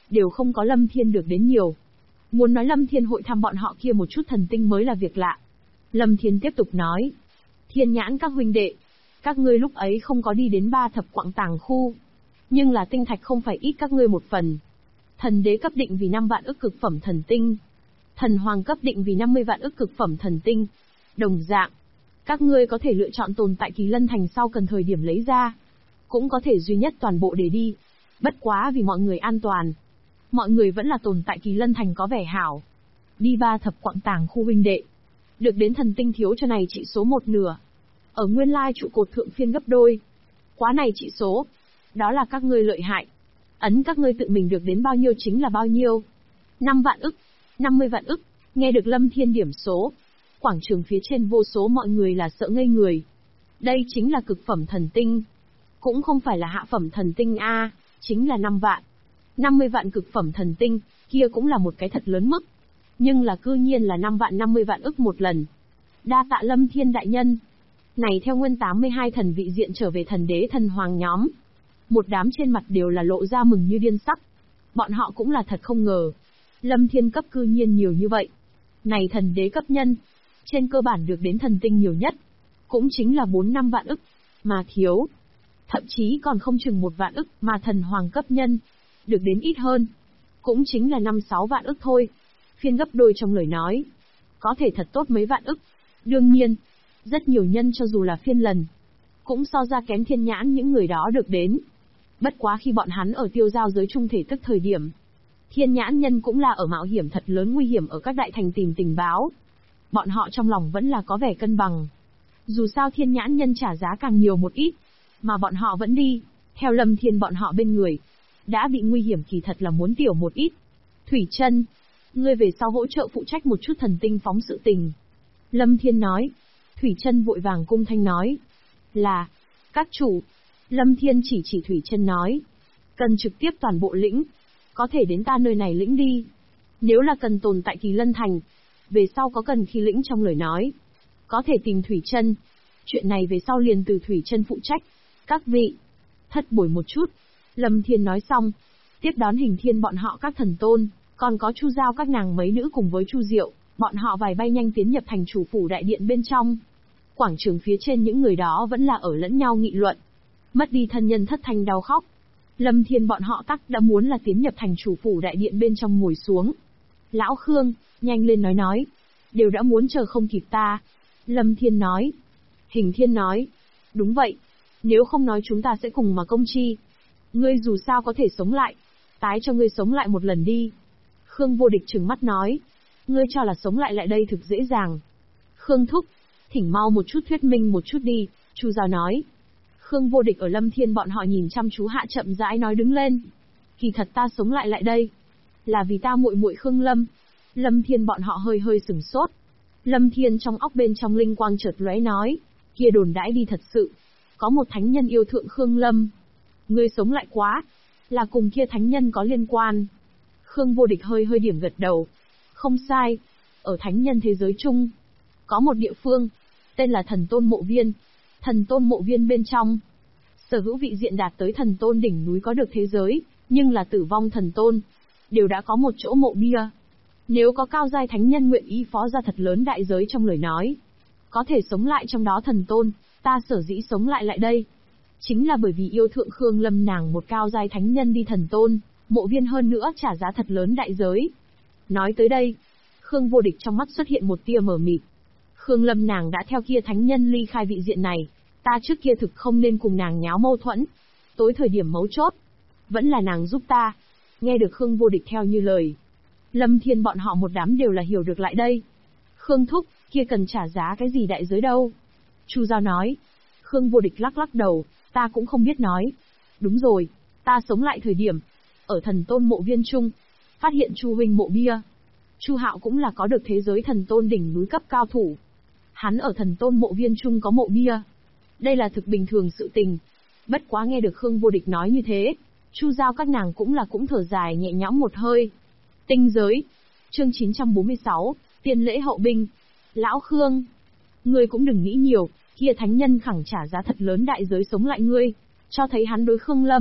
đều không có Lâm Thiên được đến nhiều. Muốn nói Lâm Thiên hội thăm bọn họ kia một chút thần tinh mới là việc lạ. Lâm Thiên tiếp tục nói. Thiên Nhãn các huynh đệ, các ngươi lúc ấy không có đi đến 3 thập quặng tàng khu. Nhưng là tinh thạch không phải ít các ngươi một phần. Thần đế cấp định vì 5 vạn ức cực phẩm thần tinh. Thần hoàng cấp định vì 50 vạn ức cực phẩm thần tinh. Đồng dạng, các ngươi có thể lựa chọn tồn tại Kỳ Lân Thành sau cần thời điểm lấy ra. Cũng có thể duy nhất toàn bộ để đi. Bất quá vì mọi người an toàn. Mọi người vẫn là tồn tại Kỳ Lân Thành có vẻ hảo. Đi 3 thập quặng tàng khu huynh đệ. Được đến thần tinh thiếu cho này trị số 1/2. Ở nguyên lai trụ cột thượng phiên gấp đôi. Quá này trị số. Đó là các ngươi lợi hại. Ấn các ngươi tự mình được đến bao nhiêu chính là bao nhiêu. 5 vạn ức, 50 vạn ức, nghe được Lâm Thiên điểm số. Quảng trường phía trên vô số mọi người là sợ ngây người. Đây chính là cực phẩm thần tinh. Cũng không phải là hạ phẩm thần tinh A, chính là 5 vạn. 50 vạn cực phẩm thần tinh, kia cũng là một cái thật lớn mức. Nhưng là cư nhiên là 5 vạn 50 vạn ức một lần. Đa tạ Lâm Thiên đại nhân. Này theo nguyên 82 thần vị diện trở về thần đế thần hoàng nhóm. Một đám trên mặt đều là lộ ra mừng như điên sắc. Bọn họ cũng là thật không ngờ. Lâm Thiên cấp cư nhiên nhiều như vậy. Này thần đế cấp nhân. Trên cơ bản được đến thần tinh nhiều nhất. Cũng chính là 4-5 vạn ức. Mà thiếu. Thậm chí còn không chừng 1 vạn ức mà thần hoàng cấp nhân. Được đến ít hơn. Cũng chính là 5-6 vạn ức thôi. Phiên gấp đôi trong lời nói. Có thể thật tốt mấy vạn ức. Đương nhiên. Rất nhiều nhân cho dù là phiên lần. Cũng so ra kém Thiên Nhãn những người đó được đến. Bất quá khi bọn hắn ở tiêu giao giới trung thể tức thời điểm. Thiên Nhãn nhân cũng là ở mạo hiểm thật lớn nguy hiểm ở các đại thành tìm tình báo. Bọn họ trong lòng vẫn là có vẻ cân bằng. Dù sao Thiên Nhãn nhân trả giá càng nhiều một ít. Mà bọn họ vẫn đi. Theo Lâm Thiên bọn họ bên người. Đã bị nguy hiểm kỳ thật là muốn tiểu một ít. Thủy Chân, ngươi về sau hỗ trợ phụ trách một chút thần tinh phóng sự tình. Lâm Thiên nói. Thủy Chân vội vàng cung thanh nói. Là, các chủ. Lâm Thiên chỉ Thủy Chân nói. Cần trực tiếp toàn bộ lĩnh. Có thể đến ta nơi này lĩnh đi. Nếu là cần tồn tại Kỳ Lân Thành. Về sau có cần khi lĩnh trong lời nói. Có thể tìm Thủy Chân. Chuyện này về sau liền từ Thủy Chân phụ trách. Các vị. Thất bồi một chút. Lâm Thiên nói xong. Tiếp đón Hình Thiên bọn họ các thần tôn. Còn có Chu Giao các nàng mấy nữ cùng với Chu Diệu. Bọn họ vài bay nhanh tiến nhập thành chủ phủ đại điện bên trong. Quảng trường phía trên những người đó vẫn là ở lẫn nhau nghị luận. Mất đi thân nhân thất thanh đau khóc. Lâm Thiên bọn họ tắc đã muốn là tiến nhập thành chủ phủ đại điện bên trong ngồi xuống. Lão Khương, nhanh lên nói. Đều đã muốn chờ không kịp ta. Lâm Thiên nói. Hình Thiên nói. Đúng vậy. Nếu không nói chúng ta sẽ cùng mà công chi. Ngươi dù sao có thể sống lại. Tái cho ngươi sống lại một lần đi. Khương Vô Địch trừng mắt nói. Ngươi cho là sống lại đây thực dễ dàng. Khương Thúc, thỉnh mau một chút thuyết minh một chút đi, Chu Giao nói. Khương Vô Địch ở Lâm Thiên bọn họ nhìn chăm chú hạ chậm rãi nói đứng lên. Kỳ thật ta sống lại đây. Là vì ta muội muội Khương Lâm. Lâm Thiên bọn họ hơi sửng sốt. Lâm Thiên trong óc bên trong linh quang chợt lóe nói. Kia đồn đãi đi thật sự. Có một thánh nhân yêu thượng Khương Lâm. Ngươi sống lại quá. Là cùng kia thánh nhân có liên quan. Khương Vô Địch hơi điểm gật đầu. Không sai. Ở thánh nhân thế giới chung. Có một địa phương. Tên là Thần Tôn Mộ Viên. Thần Tôn Mộ Viên bên trong. Sở hữu vị diện đạt tới thần tôn đỉnh núi có được thế giới. Nhưng là tử vong thần tôn. Đều đã có một chỗ mộ bia. Nếu có cao giai thánh nhân nguyện ý phó ra thật lớn đại giới trong lời nói. Có thể sống lại trong đó thần tôn. Ta sở dĩ sống lại đây. Chính là bởi vì yêu thượng Khương Lâm nàng một cao giai thánh nhân đi thần tôn. Mộ viên hơn nữa trả giá thật lớn đại giới. Nói tới đây. Khương Vô Địch trong mắt xuất hiện một tia mờ mịt. Khương Lâm nàng đã theo kia thánh nhân ly khai vị diện này. Ta trước kia thực không nên cùng nàng nháo mâu thuẫn. Tối thời điểm mấu chốt. Vẫn là nàng giúp ta. Nghe được Khương Vô Địch theo như lời. Lâm Thiên bọn họ một đám đều là hiểu được lại đây. Khương Thúc, kia cần trả giá cái gì đại giới đâu? Chu Giao nói. Khương Vô Địch lắc đầu, ta cũng không biết nói. Đúng rồi, ta sống lại thời điểm. Ở thần tôn mộ viên trung. Phát hiện Chu huynh mộ bia. Chu Hạo cũng là có được thế giới thần tôn đỉnh núi cấp cao thủ. Hắn ở thần tôn mộ viên trung có mộ bia. Đây là thực bình thường sự tình. Bất quá nghe được Khương Vô Địch nói như thế. Chu Giao các nàng cũng thở dài nhẹ nhõm một hơi. Tinh giới. Chương 946, tiên lễ hậu binh. Lão Khương. Ngươi cũng đừng nghĩ nhiều, kia thánh nhân khẳng trả giá thật lớn đại giới sống lại ngươi. Cho thấy hắn đối Khương Lâm,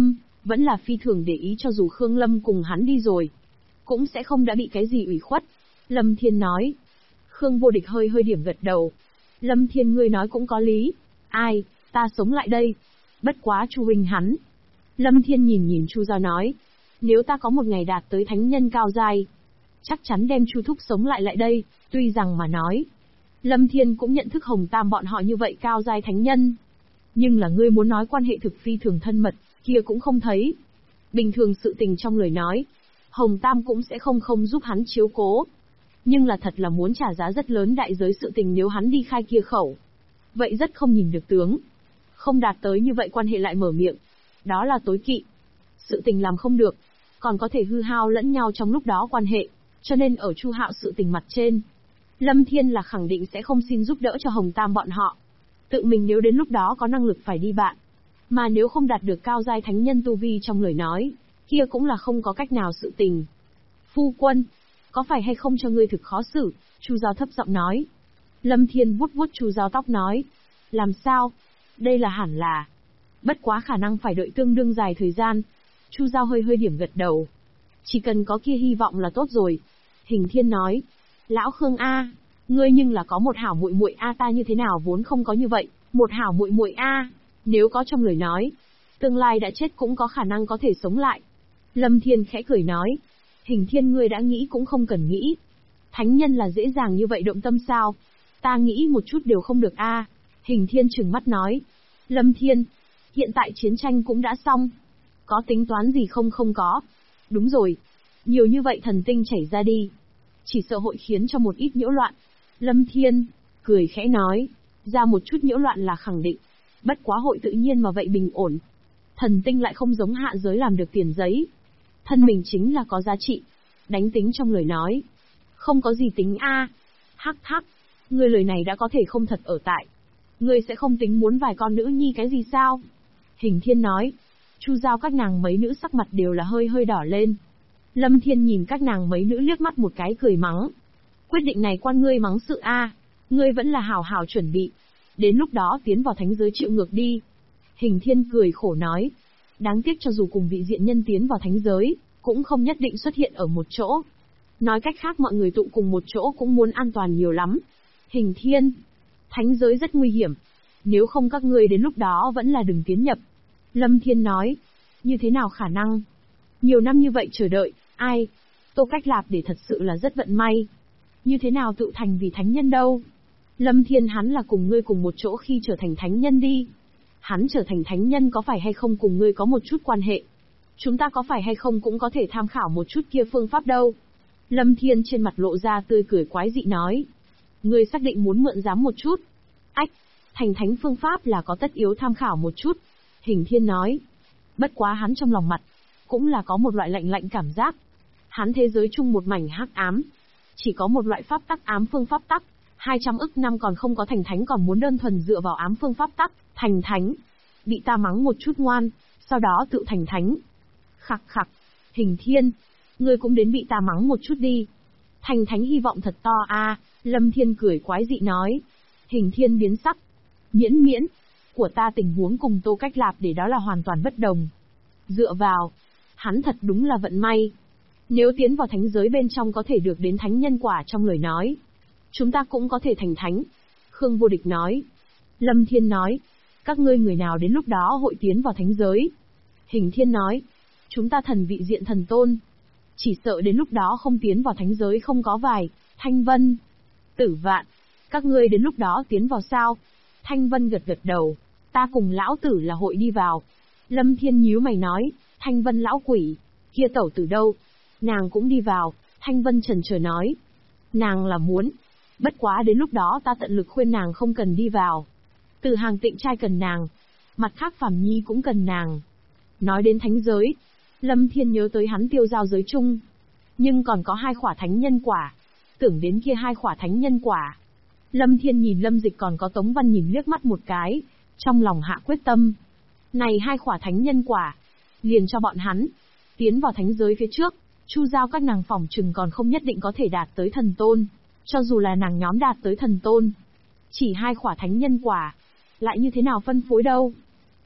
vẫn là phi thường để ý cho dù Khương Lâm cùng hắn đi rồi, cũng sẽ không đã bị cái gì ủy khuất. Lâm Thiên nói. Khương Vô Địch hơi hơi điểm gật đầu. Lâm Thiên ngươi nói cũng có lý. Ai, ta sống lại đây. Bất quá Chu huynh hắn. Lâm Thiên nhìn Chu Giao nói. Nếu ta có một ngày đạt tới thánh nhân cao giai, chắc chắn đem Chu thúc sống lại lại đây. Tuy rằng mà nói, Lâm Thiên cũng nhận thức Hồng Tam bọn họ như vậy cao giai thánh nhân. Nhưng là ngươi muốn nói quan hệ thực phi thường thân mật, kia cũng không thấy. Bình thường sự tình trong lời nói, Hồng Tam cũng sẽ không giúp hắn chiếu cố. Nhưng là thật là muốn trả giá rất lớn đại giới sự tình nếu hắn đi khai kia khẩu. Vậy rất không nhìn được tướng. Không đạt tới như vậy quan hệ lại mở miệng. Đó là tối kỵ. Sự tình làm không được, còn có thể hư hao lẫn nhau trong lúc đó quan hệ. Cho nên ở Chu Hạo sự tình mặt trên, Lâm Thiên là khẳng định sẽ không xin giúp đỡ cho Hồng Tam bọn họ. Tự mình nếu đến lúc đó có năng lực phải đi bạn. Mà nếu không đạt được cao giai thánh nhân tu vi trong lời nói, kia cũng là không có cách nào sự tình. Phu quân, có phải hay không cho ngươi thực khó xử? Chu Giao thấp giọng nói. Lâm Thiên vuốt vuốt Chu Giao tóc nói. Làm sao? Đây là hẳn là. Bất quá khả năng phải đợi tương đương dài thời gian. Chu Giao hơi hơi điểm gật đầu. Chỉ cần có kia hy vọng là tốt rồi. Hình Thiên nói. Lão Khương A, ngươi nhưng là có một hảo muội muội A, ta như thế nào vốn không có như vậy, một hảo muội muội A, nếu có trong lời nói, tương lai đã chết cũng có khả năng có thể sống lại. Lâm Thiên khẽ cười nói. Hình Thiên ngươi đã nghĩ cũng không cần nghĩ. Thánh nhân là dễ dàng như vậy động tâm sao? Ta nghĩ một chút đều không được A. Hình Thiên trừng mắt nói. Lâm Thiên, hiện tại chiến tranh cũng đã xong. Có tính toán gì không có? Đúng rồi. Nhiều như vậy thần tinh chảy ra đi. Chỉ sợ hội khiến cho một ít nhiễu loạn. Lâm Thiên, cười khẽ nói. Ra một chút nhiễu loạn là khẳng định. Bất quá hội tự nhiên mà vậy bình ổn. Thần tinh lại không giống hạ giới làm được tiền giấy. Thân mình chính là có giá trị. Đánh tính trong lời nói. Không có gì tính A. Hắc hắc. Ngươi lời này đã có thể không thật ở tại. Ngươi sẽ không tính muốn vài con nữ nhi cái gì sao? Hình Thiên nói. Chu Giao các nàng mấy nữ sắc mặt đều là hơi hơi đỏ lên. Lâm Thiên nhìn các nàng mấy nữ liếc mắt một cái cười mắng. Quyết định này quan ngươi mắng sự A. Ngươi vẫn là hảo hảo chuẩn bị. Đến lúc đó tiến vào thánh giới chịu ngược đi. Hình Thiên cười khổ nói. Đáng tiếc cho dù cùng vị diện nhân tiến vào thánh giới, cũng không nhất định xuất hiện ở một chỗ. Nói cách khác mọi người tụ cùng một chỗ cũng muốn an toàn nhiều lắm. Hình Thiên, thánh giới rất nguy hiểm. Nếu không các ngươi đến lúc đó vẫn là đừng tiến nhập. Lâm Thiên nói. Như thế nào khả năng? Nhiều năm như vậy chờ đợi, ai? Tô Cách Lạp để thật sự là rất vận may. Như thế nào tự thành vì thánh nhân đâu? Lâm Thiên hắn là cùng ngươi cùng một chỗ khi trở thành thánh nhân đi. Hắn trở thành thánh nhân có phải hay không cùng ngươi có một chút quan hệ? Chúng ta có phải hay không cũng có thể tham khảo một chút kia phương pháp đâu? Lâm Thiên trên mặt lộ ra tươi cười quái dị nói. Ngươi xác định muốn mượn giám một chút. Ách, thành thánh phương pháp là có tất yếu tham khảo một chút. Hình Thiên nói. Bất quá hắn trong lòng mặt, cũng là có một loại lạnh lạnh cảm giác. Hắn thế giới chung một mảnh hắc ám. Chỉ có một loại pháp tắc ám phương pháp tắc. 200 ức năm còn không có thành thánh còn muốn đơn thuần dựa vào ám phương pháp tắc, thành thánh. Bị ta mắng một chút ngoan, sau đó tự thành thánh. Khặc khặc, Hình Thiên, ngươi cũng đến bị ta mắng một chút đi. Thành thánh hy vọng thật to a. Lâm Thiên cười quái dị nói. Hình Thiên biến sắc. Miễn, của ta tình huống cùng Tô Cách Lạp để đó là hoàn toàn bất đồng. Dựa vào, hắn thật đúng là vận may. Nếu tiến vào thánh giới bên trong có thể được đến thánh nhân quả trong lời nói, chúng ta cũng có thể thành thánh. Khương Vô Địch nói. Lâm Thiên nói. Các ngươi người nào đến lúc đó hội tiến vào thánh giới? Hình Thiên nói. Chúng ta thần vị diện thần tôn. Chỉ sợ đến lúc đó không tiến vào thánh giới không có vài. Thanh Vân, Tử Vạn, các ngươi đến lúc đó tiến vào sao? Thanh Vân gật gật đầu. Ta cùng lão tử là hội đi vào. Lâm Thiên nhíu mày nói. Thanh Vân lão quỷ, kia tẩu tử đâu? Nàng cũng đi vào. Thanh Vân chần chờ nói. Nàng là muốn. Bất quá đến lúc đó ta tận lực khuyên nàng không cần đi vào. Từ Hàng Tịnh trai cần nàng. Mặt khác Phàm Nhi cũng cần nàng. Nói đến thánh giới, Lâm Thiên nhớ tới hắn tiêu giao giới chung. Nhưng còn có 2 khỏa thánh nhân quả. Tưởng đến kia 2 khỏa thánh nhân quả. Lâm Thiên nhìn Lâm Dịch còn có Tống Văn nhìn liếc mắt một cái. Trong lòng hạ quyết tâm. Này 2 khỏa thánh nhân quả. Liền cho bọn hắn. Tiến vào thánh giới phía trước. Chu Giao các nàng phỏng chừng còn không nhất định có thể đạt tới thần tôn. Cho dù là nàng nhóm đạt tới thần tôn. Chỉ 2 khỏa thánh nhân quả. Lại như thế nào phân phối đâu?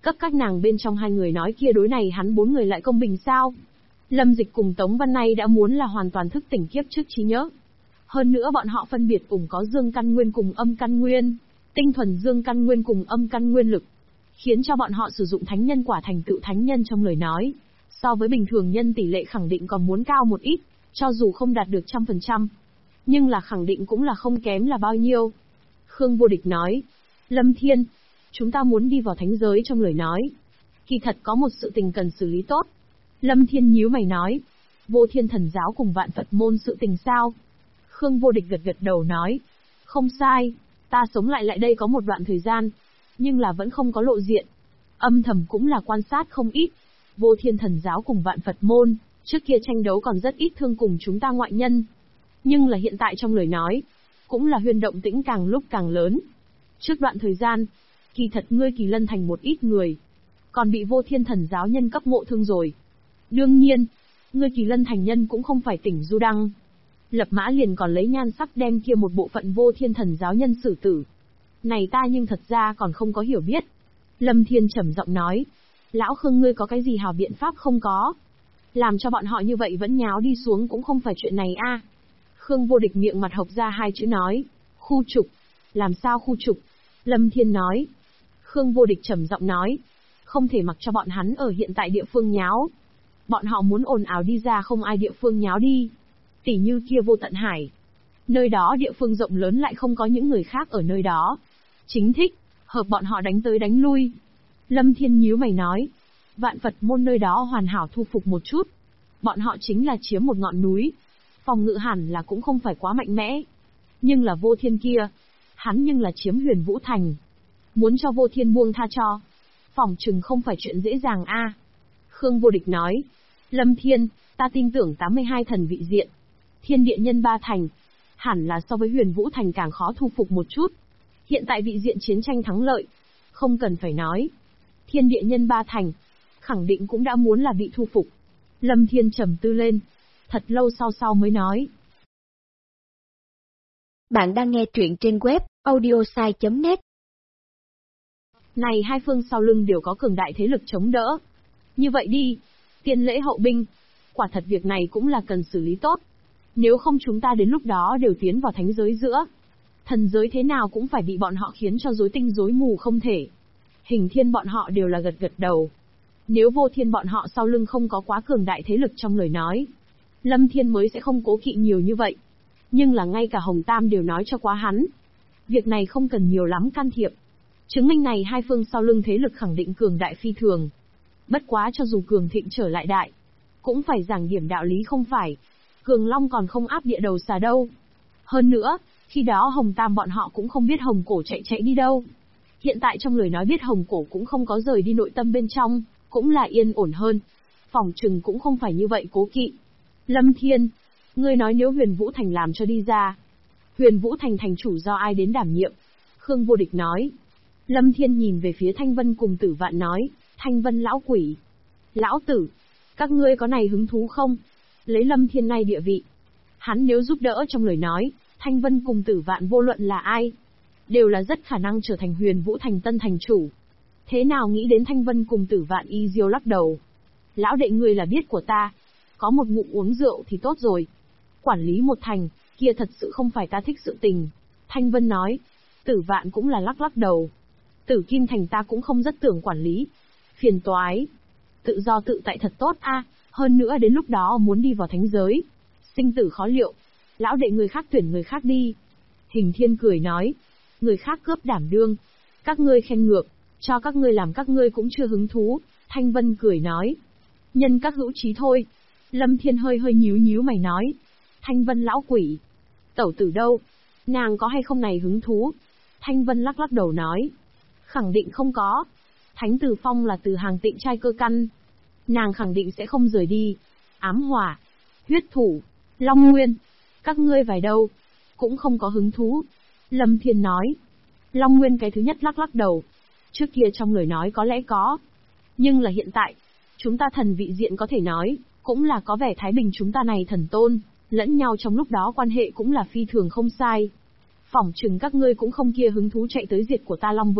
Cấp các nàng bên trong hai người nói kia đối này hắn bốn người lại công bình sao? Lâm Dịch cùng Tống Văn Nay đã muốn là hoàn toàn thức tỉnh kiếp trước trí nhớ. Hơn nữa bọn họ phân biệt cùng có dương căn nguyên cùng âm căn nguyên, tinh thuần dương căn nguyên cùng âm căn nguyên lực, khiến cho bọn họ sử dụng thánh nhân quả thành tựu thánh nhân trong lời nói. So với bình thường nhân tỷ lệ khẳng định còn muốn cao một ít, cho dù không đạt được 100%, nhưng là khẳng định cũng là không kém là bao nhiêu. Khương Vô Địch nói, Lâm Thiên, chúng ta muốn đi vào thánh giới trong lời nói. Kỳ thật có một sự tình cần xử lý tốt. Lâm Thiên nhíu mày nói, Vô Thiên Thần Giáo cùng Vạn Phật Môn sự tình sao? Khương Vô Địch gật gật đầu nói, không sai, ta sống lại đây có một đoạn thời gian, nhưng là vẫn không có lộ diện. Âm thầm cũng là quan sát không ít. Vô Thiên Thần Giáo cùng Vạn Phật Môn, trước kia tranh đấu còn rất ít thương cùng chúng ta ngoại nhân. Nhưng là hiện tại trong lời nói, cũng là huyên động tĩnh càng lúc càng lớn. Trước đoạn thời gian, kỳ thật ngươi Kỳ Lân Thành một ít người, còn bị Vô Thiên Thần Giáo nhân cấp ngộ thương rồi. Đương nhiên, ngươi Kỳ Lân Thành nhân cũng không phải tỉnh Du Đăng. Lập Mã liền còn lấy nhan sắc đem kia một bộ phận Vô Thiên Thần Giáo nhân xử tử. Này ta nhưng thật ra còn không có hiểu biết. Lâm Thiên trầm giọng nói, lão Khương ngươi có cái gì hảo biện pháp không có? Làm cho bọn họ như vậy vẫn nháo đi xuống cũng không phải chuyện này a. Khương Vô Địch miệng mặt hộc ra hai chữ nói, khu trục. Làm sao khu trục? Lâm Thiên nói. Khương Vô Địch trầm giọng nói, không thể mặc cho bọn hắn ở hiện tại địa phương nháo. Bọn họ muốn ồn ào đi ra không ai địa phương nháo đi. Tỉ như kia Vô Tận Hải. Nơi đó địa phương rộng lớn lại không có những người khác ở nơi đó. Chính thích, hợp bọn họ đánh tới đánh lui. Lâm Thiên nhíu mày nói, Vạn Phật Môn nơi đó hoàn hảo thu phục một chút. Bọn họ chính là chiếm một ngọn núi. Phòng ngự hẳn là cũng không phải quá mạnh mẽ. Nhưng là Vô Thiên kia, hắn nhưng là chiếm Huyền Vũ Thành. Muốn cho Vô Thiên buông tha cho, phỏng chừng không phải chuyện dễ dàng a. Khương Vô Địch nói, Lâm Thiên, ta tin tưởng 82 thần vị diện, Thiên Địa Nhân Ba Thành, hẳn là so với Huyền Vũ Thành càng khó thu phục một chút. Hiện tại vị diện chiến tranh thắng lợi, không cần phải nói. Thiên Địa Nhân Ba Thành, khẳng định cũng đã muốn là bị thu phục. Lâm Thiên trầm tư lên, thật lâu sau mới nói. Bạn đang nghe truyện trên web audiosai.net. Này hai phương sau lưng đều có cường đại thế lực chống đỡ. Như vậy đi, tiên lễ hậu binh, quả thật việc này cũng là cần xử lý tốt. Nếu không chúng ta đến lúc đó đều tiến vào thánh giới giữa. Thần giới thế nào cũng phải bị bọn họ khiến cho rối tinh rối mù không thể. Hình Thiên bọn họ đều là gật gật đầu. Nếu Vô Thiên bọn họ sau lưng không có quá cường đại thế lực trong lời nói, Lâm Thiên mới sẽ không cố kỵ nhiều như vậy. Nhưng là ngay cả Hồng Tam đều nói cho quá hắn. Việc này không cần nhiều lắm can thiệp. Chứng minh này hai phương sau lưng thế lực khẳng định cường đại phi thường. Bất quá cho dù cường thịnh trở lại đại, cũng phải giảng điểm đạo lý không phải. Cường Long còn không áp địa đầu xà đâu. Hơn nữa, khi đó Hồng Tam bọn họ cũng không biết Hồng Cổ chạy đi đâu. Hiện tại trong lời nói biết Hồng Cổ cũng không có rời đi nội tâm bên trong, cũng là yên ổn hơn. Phỏng chừng cũng không phải như vậy cố kỵ. Lâm Thiên, ngươi nói nếu Huyền Vũ Thành làm cho đi ra, Huyền Vũ Thành thành chủ do ai đến đảm nhiệm? Khương Vô Địch nói. Lâm Thiên nhìn về phía Thanh Vân cùng Tử Vạn nói, Thanh Vân lão quỷ. Lão tử, các ngươi có này hứng thú không? Lấy Lâm Thiên nay địa vị, hắn nếu giúp đỡ trong lời nói, Thanh Vân cùng Tử Vạn vô luận là ai, đều là rất khả năng trở thành Huyền Vũ Thành tân thành chủ. Thế nào nghĩ đến Thanh Vân cùng Tử Vạn y diêu lắc đầu. Lão đệ ngươi là biết của ta, có một ngụm uống rượu thì tốt rồi. Quản lý một thành, kia thật sự không phải ta thích sự tình. Thanh Vân nói. Tử Vạn cũng là lắc đầu. Tử Kim Thành ta cũng không rất tưởng quản lý. Phiền toái. Tự do tự tại thật tốt a. Hơn nữa đến lúc đó muốn đi vào thánh giới, sinh tử khó liệu. Lão đệ người khác tuyển người khác đi. Hình Thiên cười nói. Người khác cướp đảm đương, các ngươi khen ngược, cho các ngươi làm các ngươi cũng chưa hứng thú. Thanh Vân cười nói. Nhân các hữu trí thôi. Lâm Thiên hơi nhíu mày nói. Thanh Vân lão quỷ. Tẩu tử đâu? Nàng có hay không này hứng thú? Thanh Vân lắc đầu nói. Khẳng định không có. Thánh Từ Phong là từ hàng tịnh trai cơ căn. Nàng khẳng định sẽ không rời đi. Ám Hỏa, Huyết Thủ, Long Nguyên. Các ngươi vài đâu? Cũng không có hứng thú. Lâm Thiên nói. Long Nguyên cái thứ nhất lắc đầu. Trước kia trong lời nói có lẽ có. Nhưng là hiện tại, chúng ta thần vị diện có thể nói, cũng là có vẻ thái bình chúng ta này thần tôn, lẫn nhau trong lúc đó quan hệ cũng là phi thường không sai. Phỏng chừng các ngươi cũng không kia hứng thú chạy tới diệt của ta Long Vực.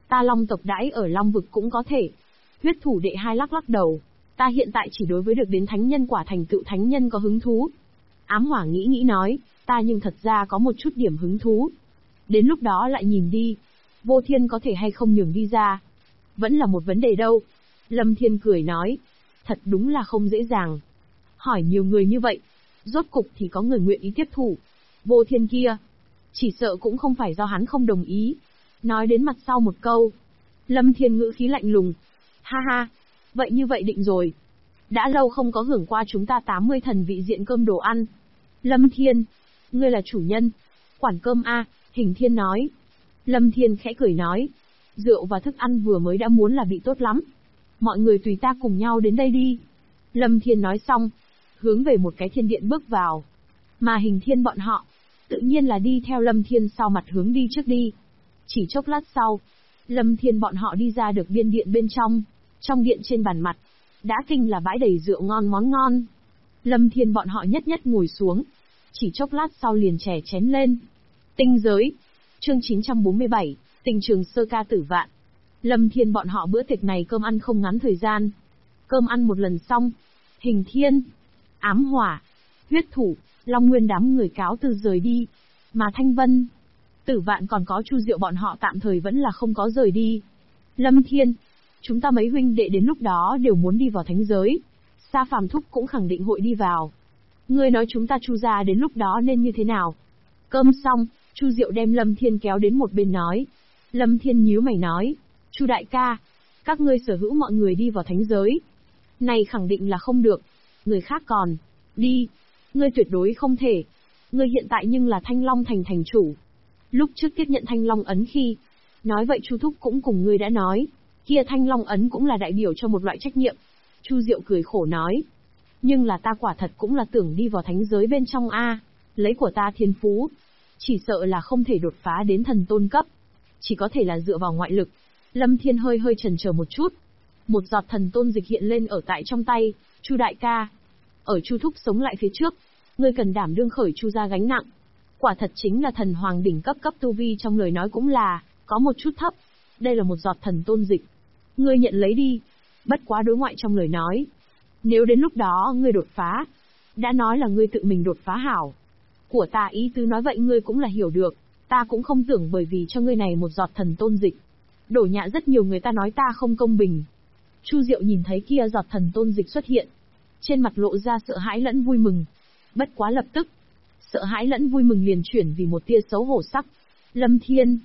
Ta Long tộc đãi ở Long vực cũng có thể. Huyết thủ đệ hai lắc lắc đầu. Ta hiện tại chỉ đối với được đến thánh nhân quả thành tựu thánh nhân có hứng thú. Ám hỏa nghĩ nghĩ nói, ta nhưng thật ra có một chút điểm hứng thú. Đến lúc đó lại nhìn đi. Vô Thiên có thể hay không nhường đi ra. Vẫn là một vấn đề đâu. Lâm Thiên cười nói, thật đúng là không dễ dàng. Hỏi nhiều người như vậy, rốt cục thì có người nguyện ý tiếp thủ. Vô Thiên kia, chỉ sợ cũng không phải do hắn không đồng ý. Nói đến mặt sau một câu, Lâm Thiên ngữ khí lạnh lùng. Ha ha, vậy như vậy định rồi. Đã lâu không có hưởng qua chúng ta 80 thần vị diện cơm đồ ăn. Lâm Thiên, ngươi là chủ nhân. Quản cơm a, Hình Thiên nói. Lâm Thiên khẽ cười nói, rượu và thức ăn vừa mới đã muốn là bị tốt lắm. Mọi người tùy ta cùng nhau đến đây đi. Lâm Thiên nói xong, hướng về một cái thiên điện bước vào. Mà Hình Thiên bọn họ, tự nhiên là đi theo Lâm Thiên sau mặt hướng đi trước đi. Chỉ chốc lát sau, Lâm Thiên bọn họ đi ra được biên điện bên trong. Trong điện trên bàn mặt, đã kinh là bãi đầy rượu ngon món ngon. Lâm Thiên bọn họ nhất nhất ngồi xuống. Chỉ chốc lát sau liền chè chén lên. Tinh giới. Chương 947, tình trường sơ ca tử vạn. Lâm Thiên bọn họ bữa tiệc này cơm ăn không ngắn thời gian. Cơm ăn một lần xong, Hình Thiên, Ám Hỏa, Huyết Thủ, Long Nguyên đám người cáo từ rời đi. Mà Thanh Vân, Tử Vạn còn có Chu Diệu bọn họ tạm thời vẫn là không có rời đi. Lâm Thiên, chúng ta mấy huynh đệ đến lúc đó đều muốn đi vào thánh giới. Sa Phàm Thúc cũng khẳng định hội đi vào. Ngươi nói chúng ta Chu gia đến lúc đó nên như thế nào? Cơm xong, Chu Diệu đem Lâm Thiên kéo đến một bên nói. Lâm Thiên nhíu mày nói, Chu đại ca, các ngươi sở hữu mọi người đi vào thánh giới. Này khẳng định là không được. Người khác còn, đi. Ngươi tuyệt đối không thể. Ngươi hiện tại nhưng là Thanh Long thành thành chủ. Lúc trước tiếp nhận Thanh Long ấn khi, nói vậy Chu Thúc cũng cùng ngươi đã nói, kia Thanh Long ấn cũng là đại biểu cho một loại trách nhiệm. Chu Diệu cười khổ nói, nhưng là ta quả thật cũng là tưởng đi vào thánh giới bên trong a, lấy của ta thiên phú, chỉ sợ là không thể đột phá đến thần tôn cấp, chỉ có thể là dựa vào ngoại lực. Lâm Thiên hơi hơi chần chờ một chút, một giọt thần tôn dịch hiện lên ở tại trong tay. Chu đại ca, ở Chu Thúc sống lại phía trước, ngươi cần đảm đương khởi Chu gia gánh nặng. Quả thật chính là thần hoàng đỉnh cấp tu vi, trong lời nói cũng là có một chút thấp. Đây là một giọt thần tôn dịch, ngươi nhận lấy đi. Bất quá đối ngoại trong lời nói, nếu đến lúc đó ngươi đột phá, đã nói là ngươi tự mình đột phá hảo. Của ta ý tứ nói vậy ngươi cũng là hiểu được, ta cũng không tưởng bởi vì cho ngươi này một giọt thần tôn dịch, đổ nhạ rất nhiều người ta nói ta không công bình. Chu Diệu nhìn thấy kia giọt thần tôn dịch xuất hiện, trên mặt lộ ra sợ hãi lẫn vui mừng. Bất quá lập tức, sợ hãi lẫn vui mừng liền chuyển vì một tia xấu hổ sắc. Lâm Thiên,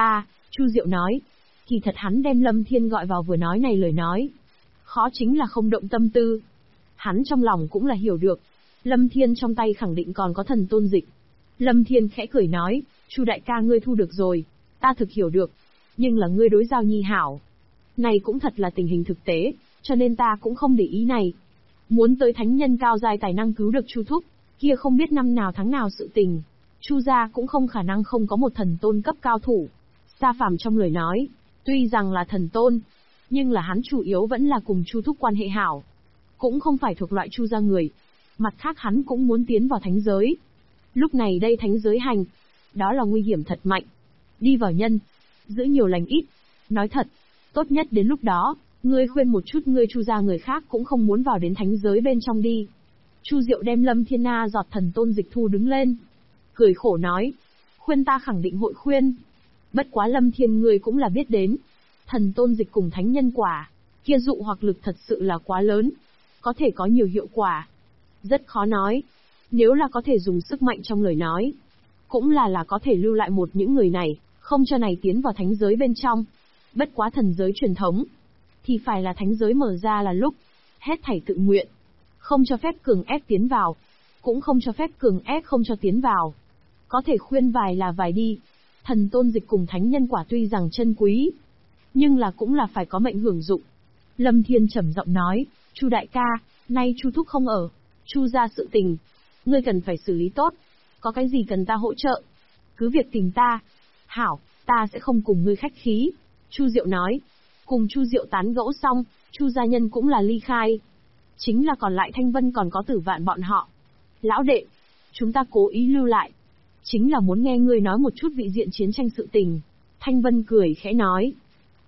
Chu Diệu nói, kỳ thật hắn đem Lâm Thiên gọi vào vừa nói này lời nói. Khó chính là không động tâm tư. Hắn trong lòng cũng là hiểu được, Lâm Thiên trong tay khẳng định còn có thần tôn dịch. Lâm Thiên khẽ cười nói, Chu đại ca ngươi thu được rồi, ta thực hiểu được, nhưng là ngươi đối Giao Nhi hảo. Này cũng thật là tình hình thực tế, cho nên ta cũng không để ý này. Muốn tới thánh nhân cao giai tài năng cứu được Chu Thúc, kia không biết năm nào tháng nào sự tình. Chu gia cũng không khả năng không có một thần tôn cấp cao thủ. Sa Phàm trong lời nói, tuy rằng là thần tôn, nhưng là hắn chủ yếu vẫn là cùng Chu Thúc quan hệ hảo, cũng không phải thuộc loại Chu gia người. Mặt khác hắn cũng muốn tiến vào thánh giới. Lúc này đây thánh giới hành, đó là nguy hiểm thật mạnh. Đi vào nhân, giữ nhiều lành ít. Nói thật, tốt nhất đến lúc đó, ngươi khuyên một chút ngươi Chu gia người khác cũng không muốn vào đến thánh giới bên trong đi. Chu Diệu đem Lâm Thiên Na giọt thần tôn dịch thu đứng lên, cười khổ nói, khuyên ta khẳng định hội khuyên. Bất quá Lâm Thiên ngươi cũng là biết đến, thần tôn dịch cùng thánh nhân quả, kia dụ hoặc lực thật sự là quá lớn, có thể có nhiều hiệu quả, rất khó nói. Nếu là có thể dùng sức mạnh trong lời nói, cũng là có thể lưu lại một những người này, không cho này tiến vào thánh giới bên trong. Bất quá thần giới truyền thống, thì phải là thánh giới mở ra là lúc, hết thảy tự nguyện, không cho phép cường ép tiến vào, cũng không cho phép cường ép không cho tiến vào. Có thể khuyên vài là vài đi. Thần tôn dịch cùng thánh nhân quả tuy rằng chân quý, nhưng là cũng là phải có mệnh hưởng dụng. Lâm Thiên trầm giọng nói, Chu đại ca, nay Chu Thúc không ở, Chu gia sự tình, ngươi cần phải xử lý tốt. Có cái gì cần ta hỗ trợ, cứ việc tìm ta. Hảo, ta sẽ không cùng ngươi khách khí. Chu Diệu nói. Cùng Chu Diệu tán gẫu xong, Chu gia nhân cũng là ly khai. Chính là còn lại Thanh Vân còn có Tử Vạn bọn họ. Lão đệ, chúng ta cố ý lưu lại, chính là muốn nghe ngươi nói một chút vị diện chiến tranh sự tình. Thanh Vân cười khẽ nói.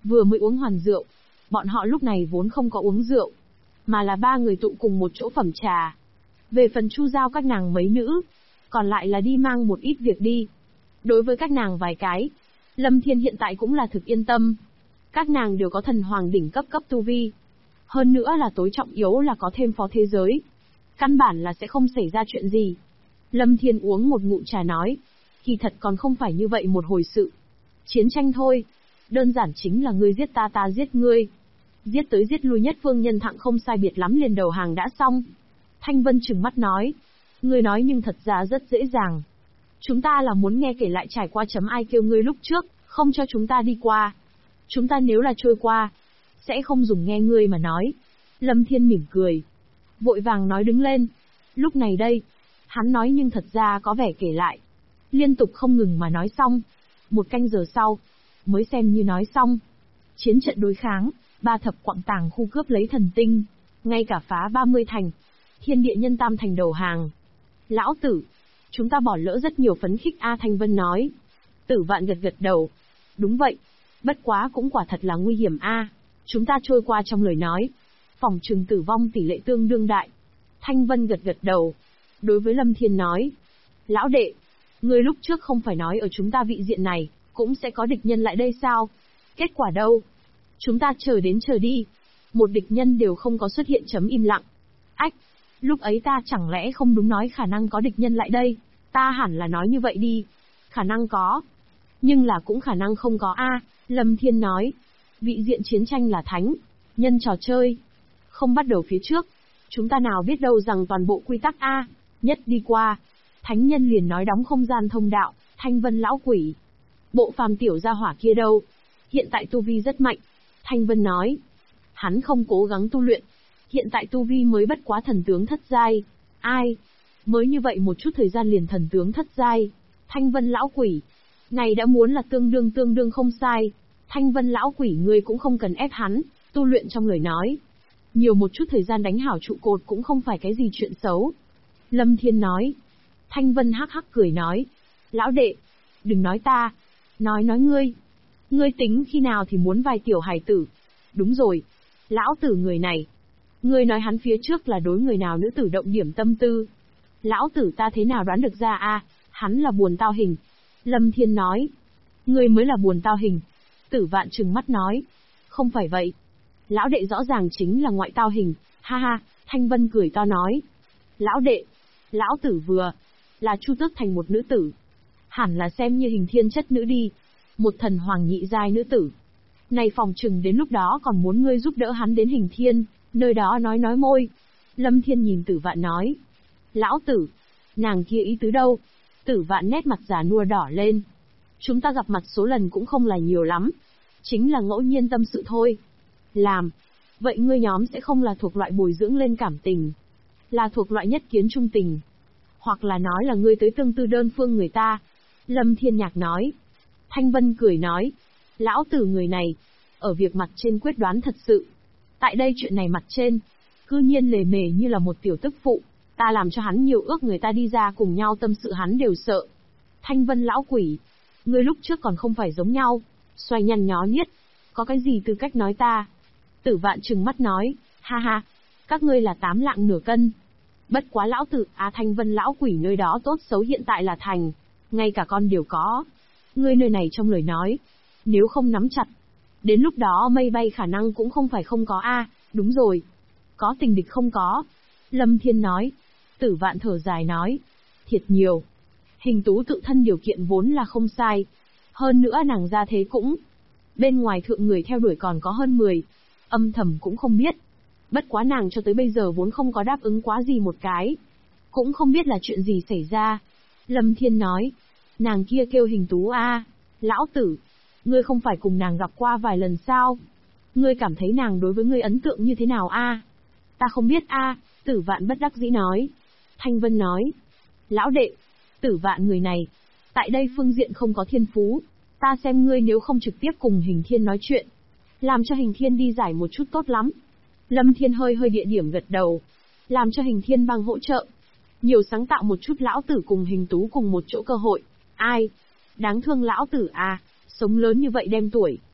Vừa mới uống hoàn rượu, bọn họ lúc này vốn không có uống rượu, mà là ba người tụ cùng một chỗ phẩm trà. Về phần Chu Giao các nàng mấy nữ, còn lại là đi mang một ít việc đi. Đối với các nàng vài cái, Lâm Thiên hiện tại cũng là thực yên tâm. Các nàng đều có thần hoàng đỉnh cấp tu vi. Hơn nữa là tối trọng yếu là có thêm phó thế giới. Căn bản là sẽ không xảy ra chuyện gì. Lâm Thiên uống một ngụm trà nói, kỳ thật còn không phải như vậy một hồi sự. Chiến tranh thôi, đơn giản chính là ngươi giết ta, ta giết ngươi. Giết tới giết lui nhất phương nhân thặng không sai biệt lắm liền đầu hàng đã xong. Thanh Vân trừng mắt nói, ngươi nói nhưng thật ra rất dễ dàng. Chúng ta là muốn nghe kể lại trải qua chấm ai kêu ngươi lúc trước, không cho chúng ta đi qua. Chúng ta nếu là trôi qua, sẽ không dùng nghe ngươi mà nói. Lâm Thiên mỉm cười, vội vàng nói đứng lên. Lúc này đây, hắn nói nhưng thật ra có vẻ kể lại. Liên tục không ngừng mà nói xong. Một canh giờ sau, mới xem như nói xong. Chiến trận đối kháng, 3 thập quặng tàng khu cướp lấy thần tinh, ngay cả phá 30 thành. Thiên địa nhân tam thành đầu hàng. Lão tử, chúng ta bỏ lỡ rất nhiều phấn khích A Thanh Vân nói. Tử Vạn gật gật đầu. Đúng vậy, bất quá cũng quả thật là nguy hiểm A. Chúng ta trôi qua trong lời nói, phỏng chừng tử vong tỷ lệ tương đương đại. Thanh Vân gật gật đầu. Đối với Lâm Thiên nói, lão đệ, ngươi lúc trước không phải nói ở chúng ta vị diện này, cũng sẽ có địch nhân lại đây sao? Kết quả đâu? Chúng ta chờ đến chờ đi. Một địch nhân đều không có xuất hiện chấm im lặng. Ách, lúc ấy ta chẳng lẽ không đúng nói khả năng có địch nhân lại đây? Ta hẳn là nói như vậy đi. Khả năng có. Nhưng là cũng khả năng không có a. Lâm Thiên nói. Vị diện chiến tranh là thánh. Nhân trò chơi. Không bắt đầu phía trước. Chúng ta nào biết đâu rằng toàn bộ quy tắc a. Nhất đi qua. Thánh nhân liền nói đóng không gian thông đạo. Thanh Vân lão quỷ. Bộ phàm tiểu gia hỏa kia đâu? Hiện tại tu vi rất mạnh. Thanh Vân nói. Hắn không cố gắng tu luyện. Hiện tại tu vi mới bất quá thần tướng thất giai. Ai? Mới như vậy một chút thời gian liền thần tướng thất giai. Thanh Vân lão quỷ. Này đã muốn là tương đương không sai. Thanh Vân lão quỷ ngươi cũng không cần ép hắn, tu luyện trong lời nói. Nhiều một chút thời gian đánh hảo trụ cột cũng không phải cái gì chuyện xấu. Lâm Thiên nói. Thanh Vân hắc hắc cười nói. Lão đệ, đừng nói ta. Nói ngươi. Ngươi tính khi nào thì muốn vài tiểu hài tử. Đúng rồi. Lão tử người này. Ngươi nói hắn phía trước là đối người nào nữ tử động điểm tâm tư. Lão tử ta thế nào đoán được ra a? Hắn là buồn tao hình. Lâm Thiên nói. Ngươi mới là buồn tao hình. Tử Vạn trừng mắt nói. Không phải vậy. Lão đệ rõ ràng chính là ngoại tao hình. Ha ha, Thanh Vân cười to nói. Lão đệ. Lão tử vừa. Là Chu Tước thành một nữ tử. Hẳn là xem như hình thiên chất nữ đi. Một thần hoàng nhị giai nữ tử. Này phòng trừng đến lúc đó còn muốn ngươi giúp đỡ hắn đến hình thiên. Nơi đó nói môi. Lâm Thiên nhìn Tử Vạn nói. Lão tử. Nàng kia ý tứ đâu? Tử Vạn nét mặt già nua đỏ lên. Chúng ta gặp mặt số lần cũng không là nhiều lắm. Chính là ngẫu nhiên tâm sự thôi. Làm. Vậy ngươi nhóm sẽ không là thuộc loại bồi dưỡng lên cảm tình. Là thuộc loại nhất kiến trung tình. Hoặc là nói là ngươi tới tương tư đơn phương người ta. Lâm Thiên Nhạc nói. Thanh Vân cười nói. Lão tử người này. Ở việc mặt trên quyết đoán thật sự. Tại đây chuyện này mặt trên. Cư nhiên lề mề như là một tiểu tức phụ. Ta làm cho hắn nhiều ước người ta đi ra cùng nhau tâm sự hắn đều sợ. Thanh Vân lão quỷ. Ngươi lúc trước còn không phải giống nhau. Xoay nhăn nhó niết. Có cái gì tư cách nói ta? Tử Vạn trừng mắt nói. Ha ha. Các ngươi là 8 lạng nửa cân. Bất quá lão tử Thanh Vân lão quỷ nơi đó tốt xấu hiện tại là thành. Ngay cả con đều có. Ngươi nơi này trong lời nói. Nếu không nắm chặt. Đến lúc đó mây bay khả năng cũng không phải không có a. Đúng rồi. Có tình địch không có. Lâm Thiên nói. Tử Vạn thở dài nói. Thiệt nhiều. Hình Tú tự thân điều kiện vốn là không sai. Hơn nữa nàng ra thế cũng. Bên ngoài thượng người theo đuổi còn có hơn 10. Âm thầm cũng không biết. Bất quá nàng cho tới bây giờ vốn không có đáp ứng quá gì một cái. Cũng không biết là chuyện gì xảy ra. Lâm Thiên nói. Nàng kia kêu Hình Tú a. Lão tử. Ngươi không phải cùng nàng gặp qua vài lần sao? Ngươi cảm thấy nàng đối với ngươi ấn tượng như thế nào a? Ta không biết a. Tử Vạn bất đắc dĩ nói. Thanh Vân nói. Lão đệ. Tử Vạn người này. Tại đây phương diện không có thiên phú. Ta xem ngươi nếu không trực tiếp cùng Hình Thiên nói chuyện. Làm cho Hình Thiên đi giải một chút tốt lắm. Lâm Thiên hơi địa điểm gật đầu. Làm cho Hình Thiên bằng hỗ trợ. Nhiều sáng tạo một chút lão tử cùng Hình Tú cùng một chỗ cơ hội. Ai? Đáng thương lão tử à. Sống lớn như vậy đem tuổi.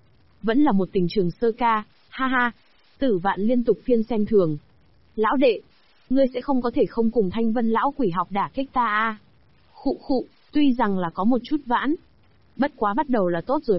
Vẫn là một tình trường sơ ca, ha ha. Tử Vạn liên tục phiên xem thường. Lão đệ, ngươi sẽ không có thể không cùng Thanh Vân lão quỷ học đả kích ta à? Khụ khụ, tuy rằng là có một chút vãn. Bất quá bắt đầu là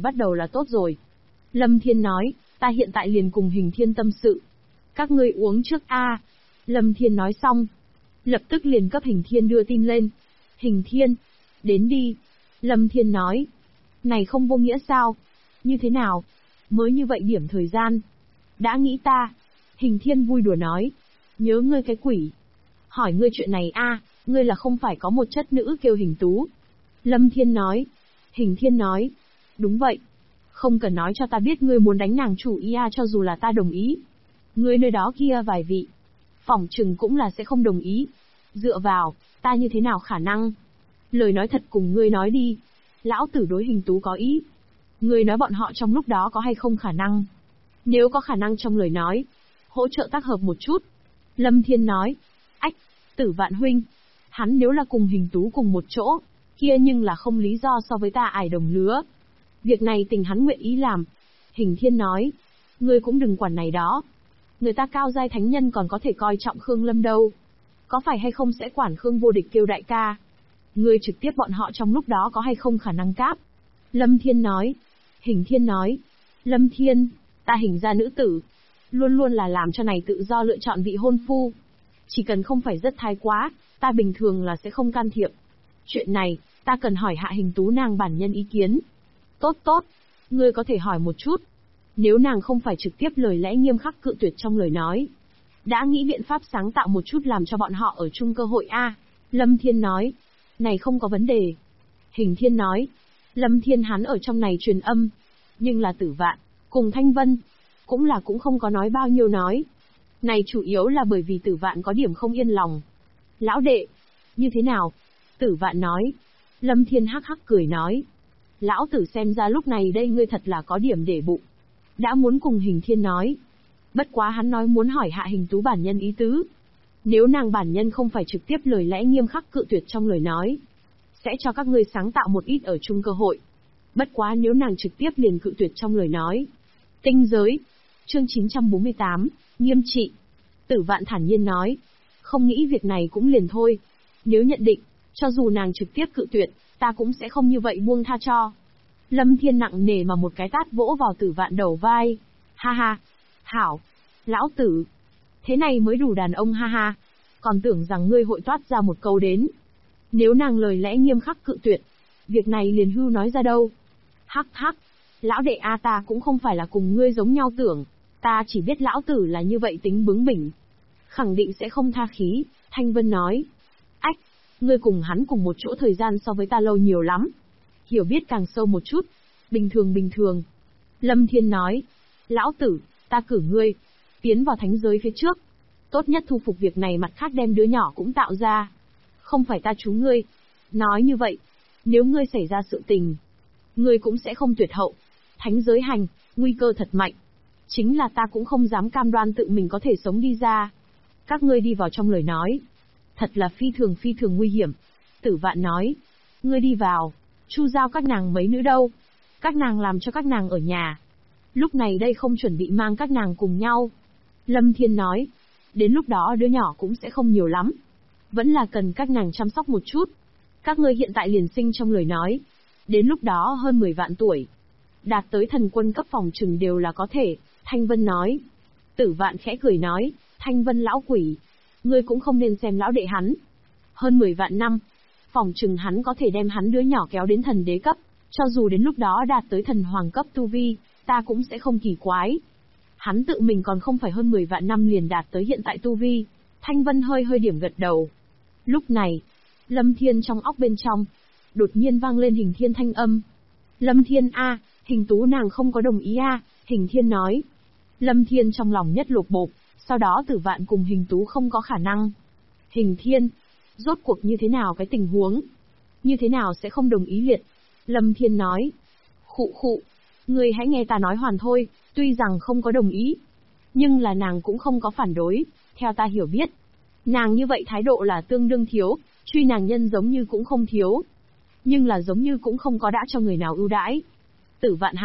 tốt rồi. Lâm Thiên nói, ta hiện tại liền cùng Hình Thiên tâm sự. Các ngươi uống trước a. Lâm Thiên nói xong, lập tức liền cấp Hình Thiên đưa tin lên. Hình Thiên, đến đi. Lâm Thiên nói, này không vô nghĩa sao? Như thế nào? Mới như vậy điểm thời gian. Đã nghĩ ta. Hình Thiên vui đùa nói, nhớ ngươi cái quỷ. Hỏi ngươi chuyện này a, ngươi là không phải có một chất nữ kêu Hình Tú. Lâm Thiên nói. Hình Thiên nói, đúng vậy. Không cần nói cho ta biết ngươi muốn đánh nàng chủ ý cho dù là ta đồng ý. Ngươi nơi đó kia vài vị, phỏng chừng cũng là sẽ không đồng ý. Dựa vào, ta như thế nào khả năng? Lời nói thật cùng ngươi nói đi. Lão tử đối Hình Tú có ý. Ngươi nói bọn họ trong lúc đó có hay không khả năng? Nếu có khả năng trong lời nói, hỗ trợ tác hợp một chút. Lâm Thiên nói, ách, Tử Vạn huynh, hắn nếu là cùng Hình Tú cùng một chỗ, kia nhưng là không lý do so với ta ải đồng lứa. Việc này tình hắn nguyện ý làm. Hình Thiên nói, ngươi cũng đừng quản này đó. Người ta cao giai thánh nhân còn có thể coi trọng Khương Lâm đâu. Có phải hay không sẽ quản Khương vô địch kêu đại ca. Ngươi trực tiếp bọn họ trong lúc đó có hay không khả năng cáp. Lâm Thiên nói. Hình Thiên nói, Lâm Thiên, ta Hình gia nữ tử, luôn luôn là làm cho này tự do lựa chọn vị hôn phu. Chỉ cần không phải rất thái quá, ta bình thường là sẽ không can thiệp. Chuyện này, ta cần hỏi hạ Hình Tú nàng bản nhân ý kiến. Tốt, ngươi có thể hỏi một chút. Nếu nàng không phải trực tiếp lời lẽ nghiêm khắc cự tuyệt trong lời nói, đã nghĩ biện pháp sáng tạo một chút làm cho bọn họ ở chung cơ hội a. Lâm Thiên nói, này không có vấn đề. Hình Thiên nói, Lâm Thiên hắn ở trong này truyền âm, nhưng là Tử Vạn, cùng Thanh Vân, cũng không có nói bao nhiêu nói. Này chủ yếu là bởi vì Tử Vạn có điểm không yên lòng. Lão đệ, như thế nào? Tử Vạn nói. Lâm Thiên hắc hắc cười nói, lão tử xem ra lúc này đây ngươi thật là có điểm để bụng. Đã muốn cùng Hình Thiên nói. Bất quá hắn nói muốn hỏi hạ Hình Tú bản nhân ý tứ. Nếu nàng bản nhân không phải trực tiếp lời lẽ nghiêm khắc cự tuyệt trong lời nói, sẽ cho các ngươi sáng tạo một ít ở chung cơ hội. Bất quá nếu nàng trực tiếp liền cự tuyệt trong lời nói. Tinh giới. Chương 948, nghiêm trị. Tử Vạn thản nhiên nói. Không nghĩ việc này cũng liền thôi. Nếu nhận định, cho dù nàng trực tiếp cự tuyệt, ta cũng sẽ không như vậy buông tha cho. Lâm Thiên nặng nề mà một cái tát vỗ vào Tử Vạn đầu vai. Ha ha. Hảo. Lão tử. Thế này mới đủ đàn ông ha ha. Còn tưởng rằng ngươi hội toát ra một câu đến. Nếu nàng lời lẽ nghiêm khắc cự tuyệt, việc này liền hưu nói ra đâu. Hắc hắc. Lão đệ a, ta cũng không phải là cùng ngươi giống nhau tưởng. Ta chỉ biết lão tử là như vậy tính bướng bỉnh. Khẳng định sẽ không tha khí. Thanh Vân nói. Ách. Ngươi cùng hắn cùng một chỗ thời gian so với ta lâu nhiều lắm. Hiểu biết càng sâu một chút. Bình thường. Lâm Thiên nói. Lão tử, ta cử ngươi tiến vào thánh giới phía trước. Tốt nhất thu phục việc này, mặt khác đem đứa nhỏ cũng tạo ra. Không phải ta chú ngươi. Nói như vậy, nếu ngươi xảy ra sự tình, ngươi cũng sẽ không tuyệt hậu. Thánh giới hành, nguy cơ thật mạnh. Chính là ta cũng không dám cam đoan tự mình có thể sống đi ra. Các ngươi đi vào trong lời nói. Thật là phi thường nguy hiểm. Tử Vạn nói. Ngươi đi vào. Chu giao các nàng mấy nữ đâu? Các nàng làm cho các nàng ở nhà. Lúc này đây không chuẩn bị mang các nàng cùng nhau. Lâm Thiên nói. Đến lúc đó đứa nhỏ cũng sẽ không nhiều lắm. Vẫn là cần các nàng chăm sóc một chút. Các ngươi hiện tại liền sinh trong lời nói. Đến lúc đó hơn 10 vạn tuổi. Đạt tới thần quân cấp phòng trừng đều là có thể. Thanh Vân nói. Tử Vạn khẽ cười nói. Thanh Vân lão quỷ. Ngươi cũng không nên xem lão đệ hắn. Hơn 10 vạn năm. Phòng trừng hắn có thể đem hắn đứa nhỏ kéo đến thần đế cấp. Cho dù đến lúc đó đạt tới thần hoàng cấp tu vi, ta cũng sẽ không kỳ quái. Hắn tự mình còn không phải hơn 10 vạn năm liền đạt tới hiện tại tu vi. Thanh Vân hơi điểm gật đầu. Lúc này, Lâm Thiên trong óc bên trong, đột nhiên vang lên Hình Thiên thanh âm. Lâm Thiên a, Hình Tú nàng không có đồng ý a. Hình Thiên nói. Lâm Thiên trong lòng nhất lột bột, sau đó Tử Vạn cùng Hình Tú không có khả năng. Hình Thiên, rốt cuộc như thế nào cái tình huống? Như thế nào sẽ không đồng ý liệt? Lâm Thiên nói. Khụ, ngươi hãy nghe ta nói hoàn thôi, tuy rằng không có đồng ý, nhưng là nàng cũng không có phản đối, theo ta hiểu biết. Nàng như vậy thái độ là tương đương thiếu, truy nàng nhân giống như cũng không thiếu. Nhưng là giống như cũng không có đã cho người nào ưu đãi. Tử Vạn hắn,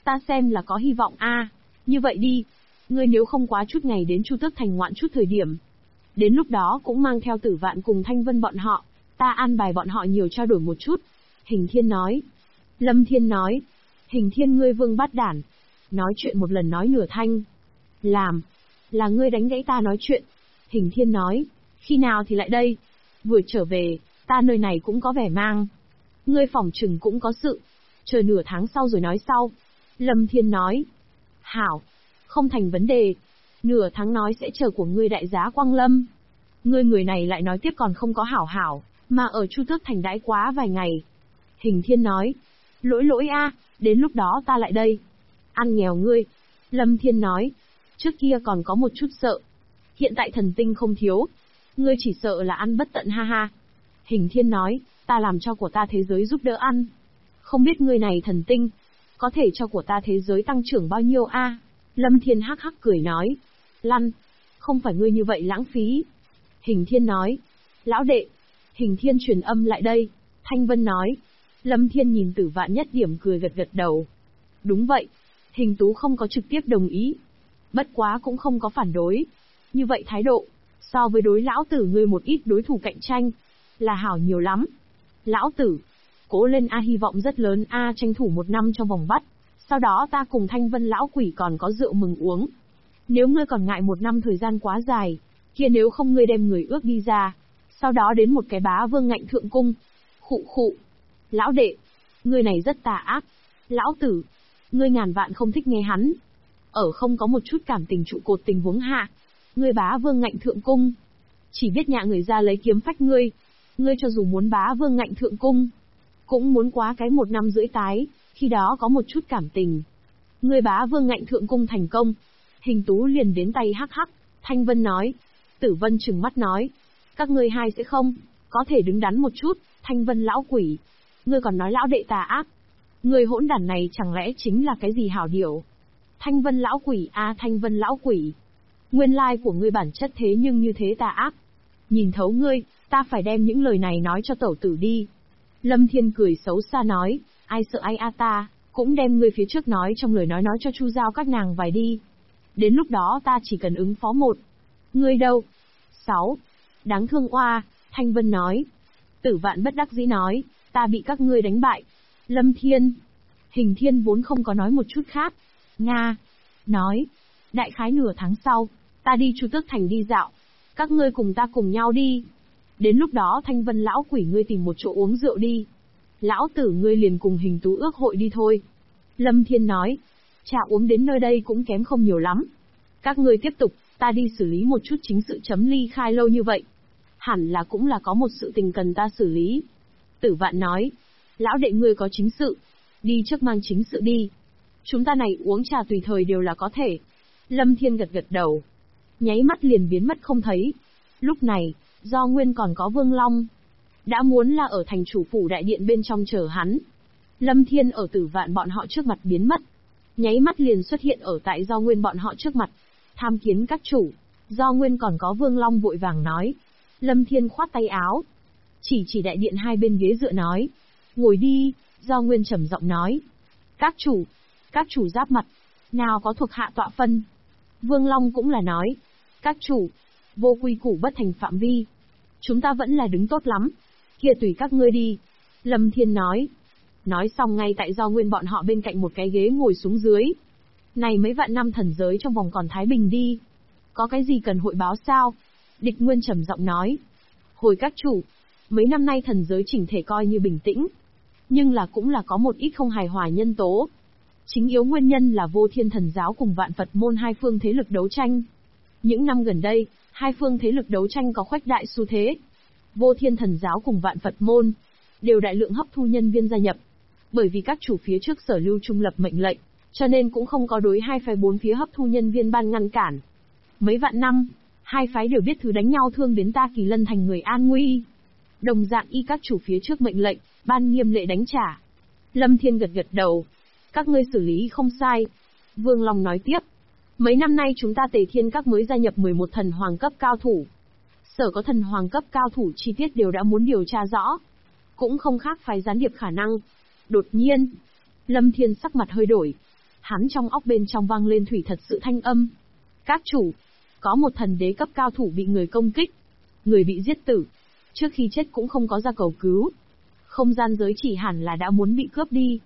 Ta xem là có hy vọng a. Như vậy đi, ngươi nếu không quá chút ngày đến Chu Tước Thành ngoạn chút thời điểm. Đến lúc đó cũng mang theo Tử Vạn cùng Thanh Vân bọn họ, ta an bài bọn họ nhiều trao đổi một chút. Hình Thiên nói. Lâm Thiên nói. Hình Thiên ngươi vương bát đản. Nói chuyện một lần nói nửa thanh. Là ngươi đánh gãy ta nói chuyện. Hình Thiên nói. Khi nào thì lại đây? Vừa trở về, ta nơi này cũng có vẻ mang. Ngươi phỏng chừng cũng có sự. Chờ nửa tháng sau rồi nói sau. Lâm Thiên nói. Hảo. Không thành vấn đề. Nửa tháng nói sẽ chờ của ngươi đại giá Quang Lâm. Ngươi người này lại nói tiếp còn không có hảo, mà ở Chu Tước Thành đãi quá vài ngày. Hình Thiên nói. Lỗi a, đến lúc đó ta lại đây. Ăn nghèo ngươi. Lâm Thiên nói. Trước kia còn có một chút sợ. Hiện tại thần tinh không thiếu. Ngươi chỉ sợ là ăn bất tận ha ha. Hình Thiên nói. Ta làm cho của ta thế giới giúp đỡ ăn. Không biết ngươi này thần tinh, có thể cho của ta thế giới tăng trưởng bao nhiêu a? Lâm Thiên hắc hắc cười nói. Lăn. Không phải ngươi như vậy lãng phí. Hình Thiên nói. Lão đệ. Hình Thiên truyền âm lại đây. Thanh Vân nói. Lâm Thiên nhìn Tử Vạn Nhất Điểm cười gật gật đầu. Đúng vậy. Hình Tú không có trực tiếp đồng ý. Bất quá cũng không có phản đối. Như vậy thái độ, so với đối lão tử ngươi một ít đối thủ cạnh tranh, là hảo nhiều lắm. Lão tử, cố lên a, hy vọng rất lớn a, tranh thủ 1 năm trong vòng bắt. Sau đó ta cùng Thanh Vân lão quỷ còn có rượu mừng uống. Nếu ngươi còn ngại 1 năm thời gian quá dài, kia nếu không ngươi đem người ước đi ra. Sau đó đến một cái bá vương ngạnh thượng cung. Khụ. Lão đệ, ngươi này rất tà ác. Lão tử, ngươi ngàn vạn không thích nghe hắn. Ở không có một chút cảm tình trụ cột tình huống hạ. Ngươi bá vương ngạnh thượng cung. Chỉ biết nhạ người ra lấy kiếm phách ngươi. Ngươi cho dù muốn bá vương ngạnh thượng cung, cũng muốn quá cái 1 năm rưỡi tái, khi đó có một chút cảm tình. Ngươi bá vương ngạnh thượng cung thành công. Hình Tú liền đến tay hắc hắc. Thanh Vân nói. Tử Vân trừng mắt nói. Các ngươi hai sẽ không, có thể đứng đắn một chút. Thanh Vân lão quỷ. Ngươi còn nói lão đệ tà ác. Ngươi hỗn đản này chẳng lẽ chính là cái gì hảo điểu? Thanh Vân lão quỷ a, Thanh Vân lão quỷ. Nguyên lai của ngươi bản chất thế nhưng như thế tà ác. Nhìn thấu ngươi, ta phải đem những lời này nói cho tẩu tử đi. Lâm Thiên cười xấu xa nói. Ai sợ ai a, ta cũng đem ngươi phía trước nói trong lời nói cho Chu Giao các nàng vài đi. Đến lúc đó ta chỉ cần ứng phó một. Ngươi đâu? 6. Đáng thương oa. Thanh Vân nói. Tử Vạn bất đắc dĩ nói. Ta bị các ngươi đánh bại. Lâm Thiên. Hình Thiên vốn không có nói một chút khác. Nga. Nói. Đại khái nửa tháng sau, ta đi Chu Tước Thành đi dạo. Các ngươi cùng ta cùng nhau đi. Đến lúc đó Thanh Vân lão quỷ ngươi tìm một chỗ uống rượu đi. Lão tử ngươi liền cùng Hình Tú ước hội đi thôi. Lâm Thiên nói. Trà uống đến nơi đây cũng kém không nhiều lắm. Các ngươi tiếp tục, ta đi xử lý một chút chính sự chấm ly khai lâu như vậy. Hẳn là cũng là có một sự tình cần ta xử lý. Tử Vạn nói. Lão đệ ngươi có chính sự. Đi trước mang chính sự đi. Chúng ta này uống trà tùy thời đều là có thể. Lâm Thiên gật gật đầu. Nháy mắt liền biến mất không thấy. Lúc này, Do Nguyên còn có Vương Long. Đã muốn là ở thành chủ phủ đại điện bên trong chờ hắn. Lâm Thiên ở Tử Vạn bọn họ trước mặt biến mất. Nháy mắt liền xuất hiện ở tại Do Nguyên bọn họ trước mặt. Tham kiến các chủ. Do Nguyên còn có Vương Long vội vàng nói. Lâm Thiên khoát tay áo. Chỉ đại điện hai bên ghế dựa nói. Ngồi đi, Do Nguyên trầm giọng nói. Các chủ giáp mặt. Nào có thuộc hạ tọa phân. Vương Long cũng là nói. Các chủ, vô quy củ bất thành phạm vi. Chúng ta vẫn là đứng tốt lắm. Kia tùy các ngươi đi. Lâm Thiên nói. Nói xong ngay tại Do Nguyên bọn họ bên cạnh một cái ghế ngồi xuống dưới. Này mấy vạn năm thần giới trong vòng còn thái bình đi. Có cái gì cần hội báo sao? Địch Nguyên trầm giọng nói. Hồi các chủ, mấy năm nay thần giới chỉnh thể coi như bình tĩnh. Nhưng là cũng là có một ít không hài hòa nhân tố. Chính yếu nguyên nhân là Vô Thiên Thần Giáo cùng Vạn Phật Môn hai phương thế lực đấu tranh. Những năm gần đây, hai phương thế lực đấu tranh có khuếch đại xu thế. Vô Thiên Thần Giáo cùng Vạn Phật Môn đều đại lượng hấp thu nhân viên gia nhập. Bởi vì các chủ phía trước sở lưu trung lập mệnh lệnh, cho nên cũng không có đối hai phái bốn phía hấp thu nhân viên ban ngăn cản. Mấy vạn năm, hai phái đều biết thứ đánh nhau thương đến ta Kỳ Lân thành người an nguy. Đồng dạng y các chủ phía trước mệnh lệnh, ban nghiêm lệ đánh trả. Lâm Thiên gật gật đầu. Các ngươi xử lý không sai. Vương Long nói tiếp. Mấy năm nay chúng ta Tề Thiên các mới gia nhập 11 thần hoàng cấp cao thủ. Sở có thần hoàng cấp cao thủ chi tiết đều đã muốn điều tra rõ. Cũng không khác phái gián điệp khả năng. Đột nhiên, Lâm Thiên sắc mặt hơi đổi. Hắn trong óc bên trong vang lên thủy thật sự thanh âm. Các chủ, có một thần đế cấp cao thủ bị người công kích. Người bị giết tử. Trước khi chết cũng không có ra cầu cứu. Không gian giới chỉ hẳn là đã muốn bị cướp đi.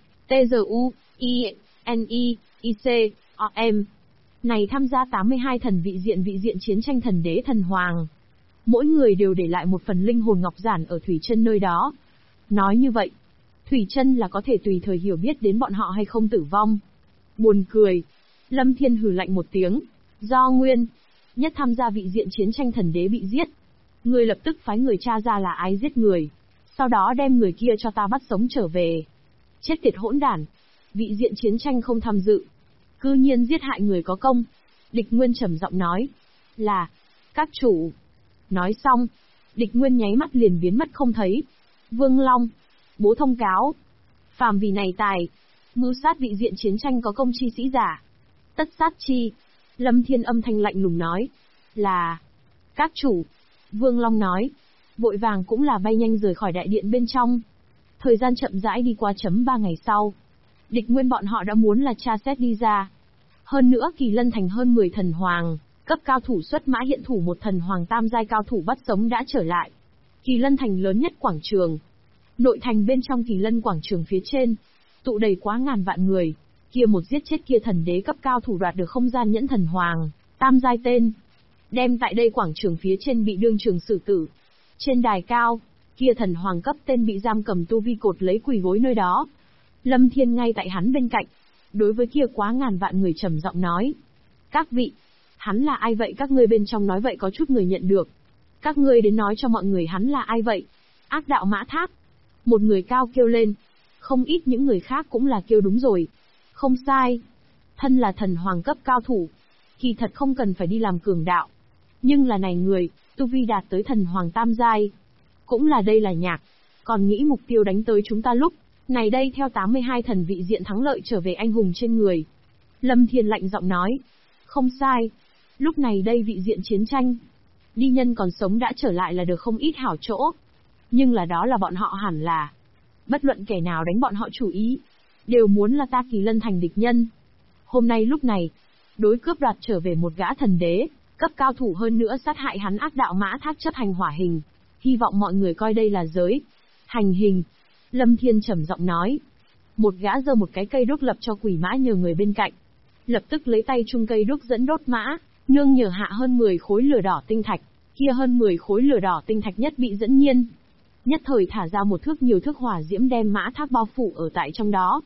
TZU-I-N-I-I-C-O-M. Này tham gia 82 thần vị diện chiến tranh thần đế thần hoàng. Mỗi người đều để lại một phần linh hồn ngọc giản ở Thủy Chân nơi đó. Nói như vậy, Thủy Chân là có thể tùy thời hiểu biết đến bọn họ hay không tử vong. Buồn cười. Lâm Thiên hừ lạnh một tiếng. Do nguyên nhất tham gia vị diện chiến tranh thần đế bị giết. Người lập tức phái người tra ra là ai giết người. Sau đó đem người kia cho ta bắt sống trở về. Chết tiệt hỗn đản. Vị diện chiến tranh không tham dự. Cư nhiên giết hại người có công. Địch Nguyên trầm giọng nói. Là, các chủ. Nói xong, Địch Nguyên nháy mắt liền biến mất không thấy. Vương Long, bố thông cáo. Phàm vì này tài, mưu sát vị diện chiến tranh có công chi sĩ giả. Tất sát chi. Lâm Thiên âm thanh lạnh lùng nói. Là, các chủ. Vương Long nói. Vội vàng cũng là bay nhanh rời khỏi đại điện bên trong. Thời gian chậm rãi đi qua 3 ngày sau. Địch Nguyên bọn họ đã muốn là tra xét đi ra. Hơn nữa Kỳ Lân Thành hơn 10 thần hoàng, cấp cao thủ xuất mã hiện thủ một thần hoàng tam giai cao thủ bắt sống đã trở lại. Kỳ Lân Thành lớn nhất quảng trường. Nội thành bên trong Kỳ Lân quảng trường phía trên, tụ đầy quá ngàn vạn người. Kia một giết chết kia thần đế cấp cao thủ đoạt được không gian nhẫn thần hoàng, tam giai tên. Đem tại đây quảng trường phía trên bị đương trường xử tử. Trên đài cao, kia thần hoàng cấp tên bị giam cầm tu vi cột lấy quỳ gối nơi đó. Lâm Thiên ngay tại hắn bên cạnh. Đối với kia quá ngàn vạn người trầm giọng nói. Các vị, hắn là ai vậy? Các ngươi bên trong nói vậy có chút người nhận được. Các ngươi đến nói cho mọi người hắn là ai vậy? Ác đạo Mã Thác. Một người cao kêu lên. Không ít những người khác cũng là kêu đúng rồi. Không sai. Thân là thần hoàng cấp cao thủ. Kỳ thật không cần phải đi làm cường đạo. Nhưng là này người, tu vi đạt tới thần hoàng tam giai. Cũng là đây là nhạc. Còn nghĩ mục tiêu đánh tới chúng ta lúc này đây theo 82 thần vị diện thắng lợi trở về anh hùng trên người. Lâm Thiên lạnh giọng nói. Không sai. Lúc này đây vị diện chiến tranh. Đi nhân còn sống đã trở lại là được không ít hảo chỗ. Nhưng là đó là bọn họ hẳn là. Bất luận kẻ nào đánh bọn họ chủ ý. Đều muốn là ta Kỳ Lân Thành địch nhân. Hôm nay lúc này. Đối cướp đoạt trở về một gã thần đế. Cấp cao thủ hơn nữa sát hại hắn ác đạo Mã Thác chấp hành hỏa hình. Hy vọng mọi người coi đây là giới. Hành hình. Lâm Thiên trầm giọng nói. Một gã giơ một cái cây đuốc lập cho quỷ mã nhờ người bên cạnh. Lập tức lấy tay chung cây đuốc dẫn đốt mã, nương nhờ hạ hơn 10 khối lửa đỏ tinh thạch. Kia hơn 10 khối lửa đỏ tinh thạch nhất bị dẫn nhiên. Nhất thời thả ra một thước nhiều thước hỏa diễm đem Mã Thác bao phủ ở tại trong đó.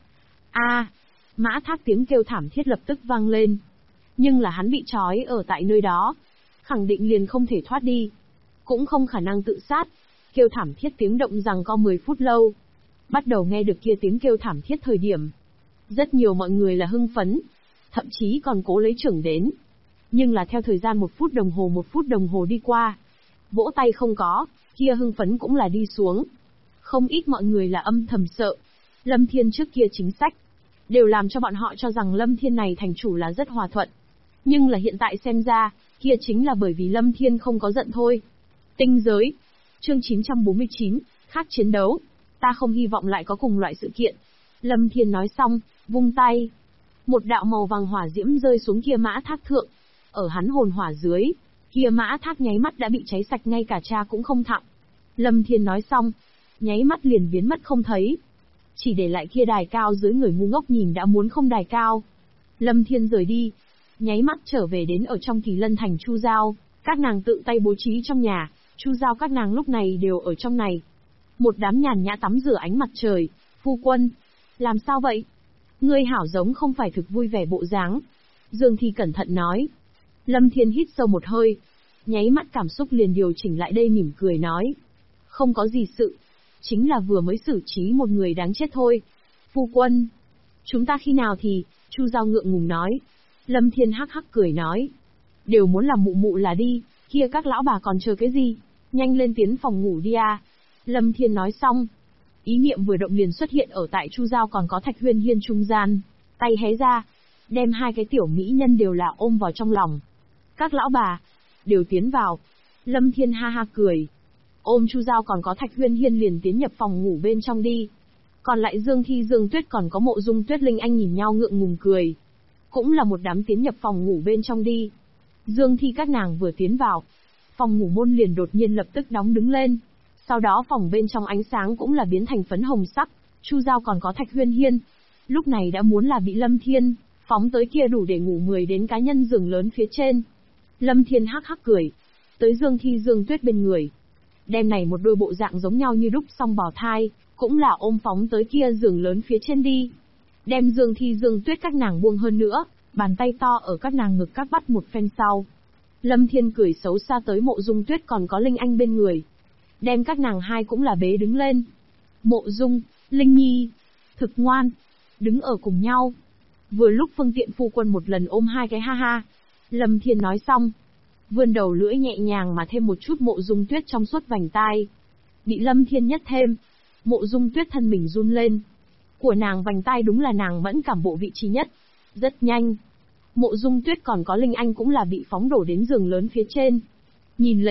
Mã Thác tiếng kêu thảm thiết lập tức vang lên. Nhưng là hắn bị trói ở tại nơi đó. Khẳng định liền không thể thoát đi. Cũng không khả năng tự sát. Kêu thảm thiết tiếng động rằng có 10 phút lâu. Bắt đầu nghe được kia tiếng kêu thảm thiết thời điểm. Rất nhiều mọi người là hưng phấn. Thậm chí còn cố lấy trưởng đến. Nhưng là theo thời gian 1 phút đồng hồ đi qua. Vỗ tay không có, kia hưng phấn cũng là đi xuống. Không ít mọi người là âm thầm sợ. Lâm Thiên trước kia chính sách. Đều làm cho bọn họ cho rằng Lâm Thiên này thành chủ là rất hòa thuận. Nhưng là hiện tại xem ra, kia chính là bởi vì Lâm Thiên không có giận thôi. Tinh giới. Chương 949, khác chiến đấu. Ta không hy vọng lại có cùng loại sự kiện. Lâm Thiên nói xong, vung tay. Một đạo màu vàng hỏa diễm rơi xuống kia Mã Thác thượng. Ở hắn hồn hỏa dưới, kia Mã Thác nháy mắt đã bị cháy sạch ngay cả cha cũng không thặng. Lâm Thiên nói xong, nháy mắt liền biến mất không thấy. Chỉ để lại kia đài cao dưới người ngu ngốc nhìn đã muốn không đài cao. Lâm Thiên rời đi, nháy mắt trở về đến ở trong Kỳ Lân Thành Chu Giao, các nàng tự tay bố trí trong nhà, Chu Giao các nàng lúc này đều ở trong này. Một đám nhàn nhã tắm rửa ánh mặt trời, phu quân. Làm sao vậy? Ngươi hảo giống không phải thực vui vẻ bộ dáng. Dương Thi cẩn thận nói. Lâm Thiên hít sâu một hơi, nháy mắt cảm xúc liền điều chỉnh lại đây mỉm cười nói. Không có gì sự, chính là vừa mới xử trí một người đáng chết thôi. Phu quân, chúng ta khi nào thì, Chu Giao ngượng ngùng nói. Lâm Thiên hắc hắc cười nói. Đều muốn làm mụ mụ là đi, kia các lão bà còn chờ cái gì, nhanh lên tiến phòng ngủ đi à. Lâm Thiên nói xong, ý niệm vừa động liền xuất hiện ở tại Chu Giao còn có Thạch Huyên Hiên trung gian, tay hé ra, đem hai cái tiểu mỹ nhân đều là ôm vào trong lòng. Các lão bà, đều tiến vào. Lâm Thiên ha ha cười. Ôm Chu Giao còn có Thạch Huyên Hiên liền tiến nhập phòng ngủ bên trong đi. Còn lại Dương Thi Dương Tuyết còn có Mộ Dung Tuyết Linh Anh nhìn nhau ngượng ngùng cười. cũng là một đám tiến nhập phòng ngủ bên trong đi. Dương Thi các nàng vừa tiến vào, phòng ngủ môn liền đột nhiên lập tức đóng đứng lên. Sau đó phòng bên trong ánh sáng cũng là biến thành phấn hồng sắc, Chu Giao còn có Thạch Huyên Hiên. Lúc này đã muốn là bị Lâm Thiên phóng tới kia đủ để ngủ 10 đến cá nhân giường lớn phía trên. Lâm Thiên hắc hắc cười, tới Dương Thi Dương Tuyết bên người. Đem này một đôi bộ dạng giống nhau như đúc song bào thai, cũng là ôm phóng tới kia giường lớn phía trên đi. Đem Dương Thi Dương Tuyết các nàng buông hơn nữa, bàn tay to ở các nàng ngực các bắt một phen sau. Lâm Thiên cười xấu xa tới Mộ Dung Tuyết còn có Linh Anh bên người. Đem các nàng hai cũng là bế đứng lên. Mộ Dung, Linh Nhi, thực ngoan, đứng ở cùng nhau. Vừa lúc phương tiện phu quân một lần ôm hai cái ha ha. Lâm Thiên nói xong, vươn đầu lưỡi nhẹ nhàng mà thêm một chút Mộ Dung Tuyết trong suốt vành tai. Bị Lâm Thiên nhất thêm, Mộ Dung Tuyết thân mình run lên. Của nàng vành tai đúng là nàng mẫn cảm bộ vị trí nhất. Rất nhanh, Mộ Dung Tuyết còn có Linh Anh cũng là bị phóng đổ đến giường lớn phía trên. Nhìn lấy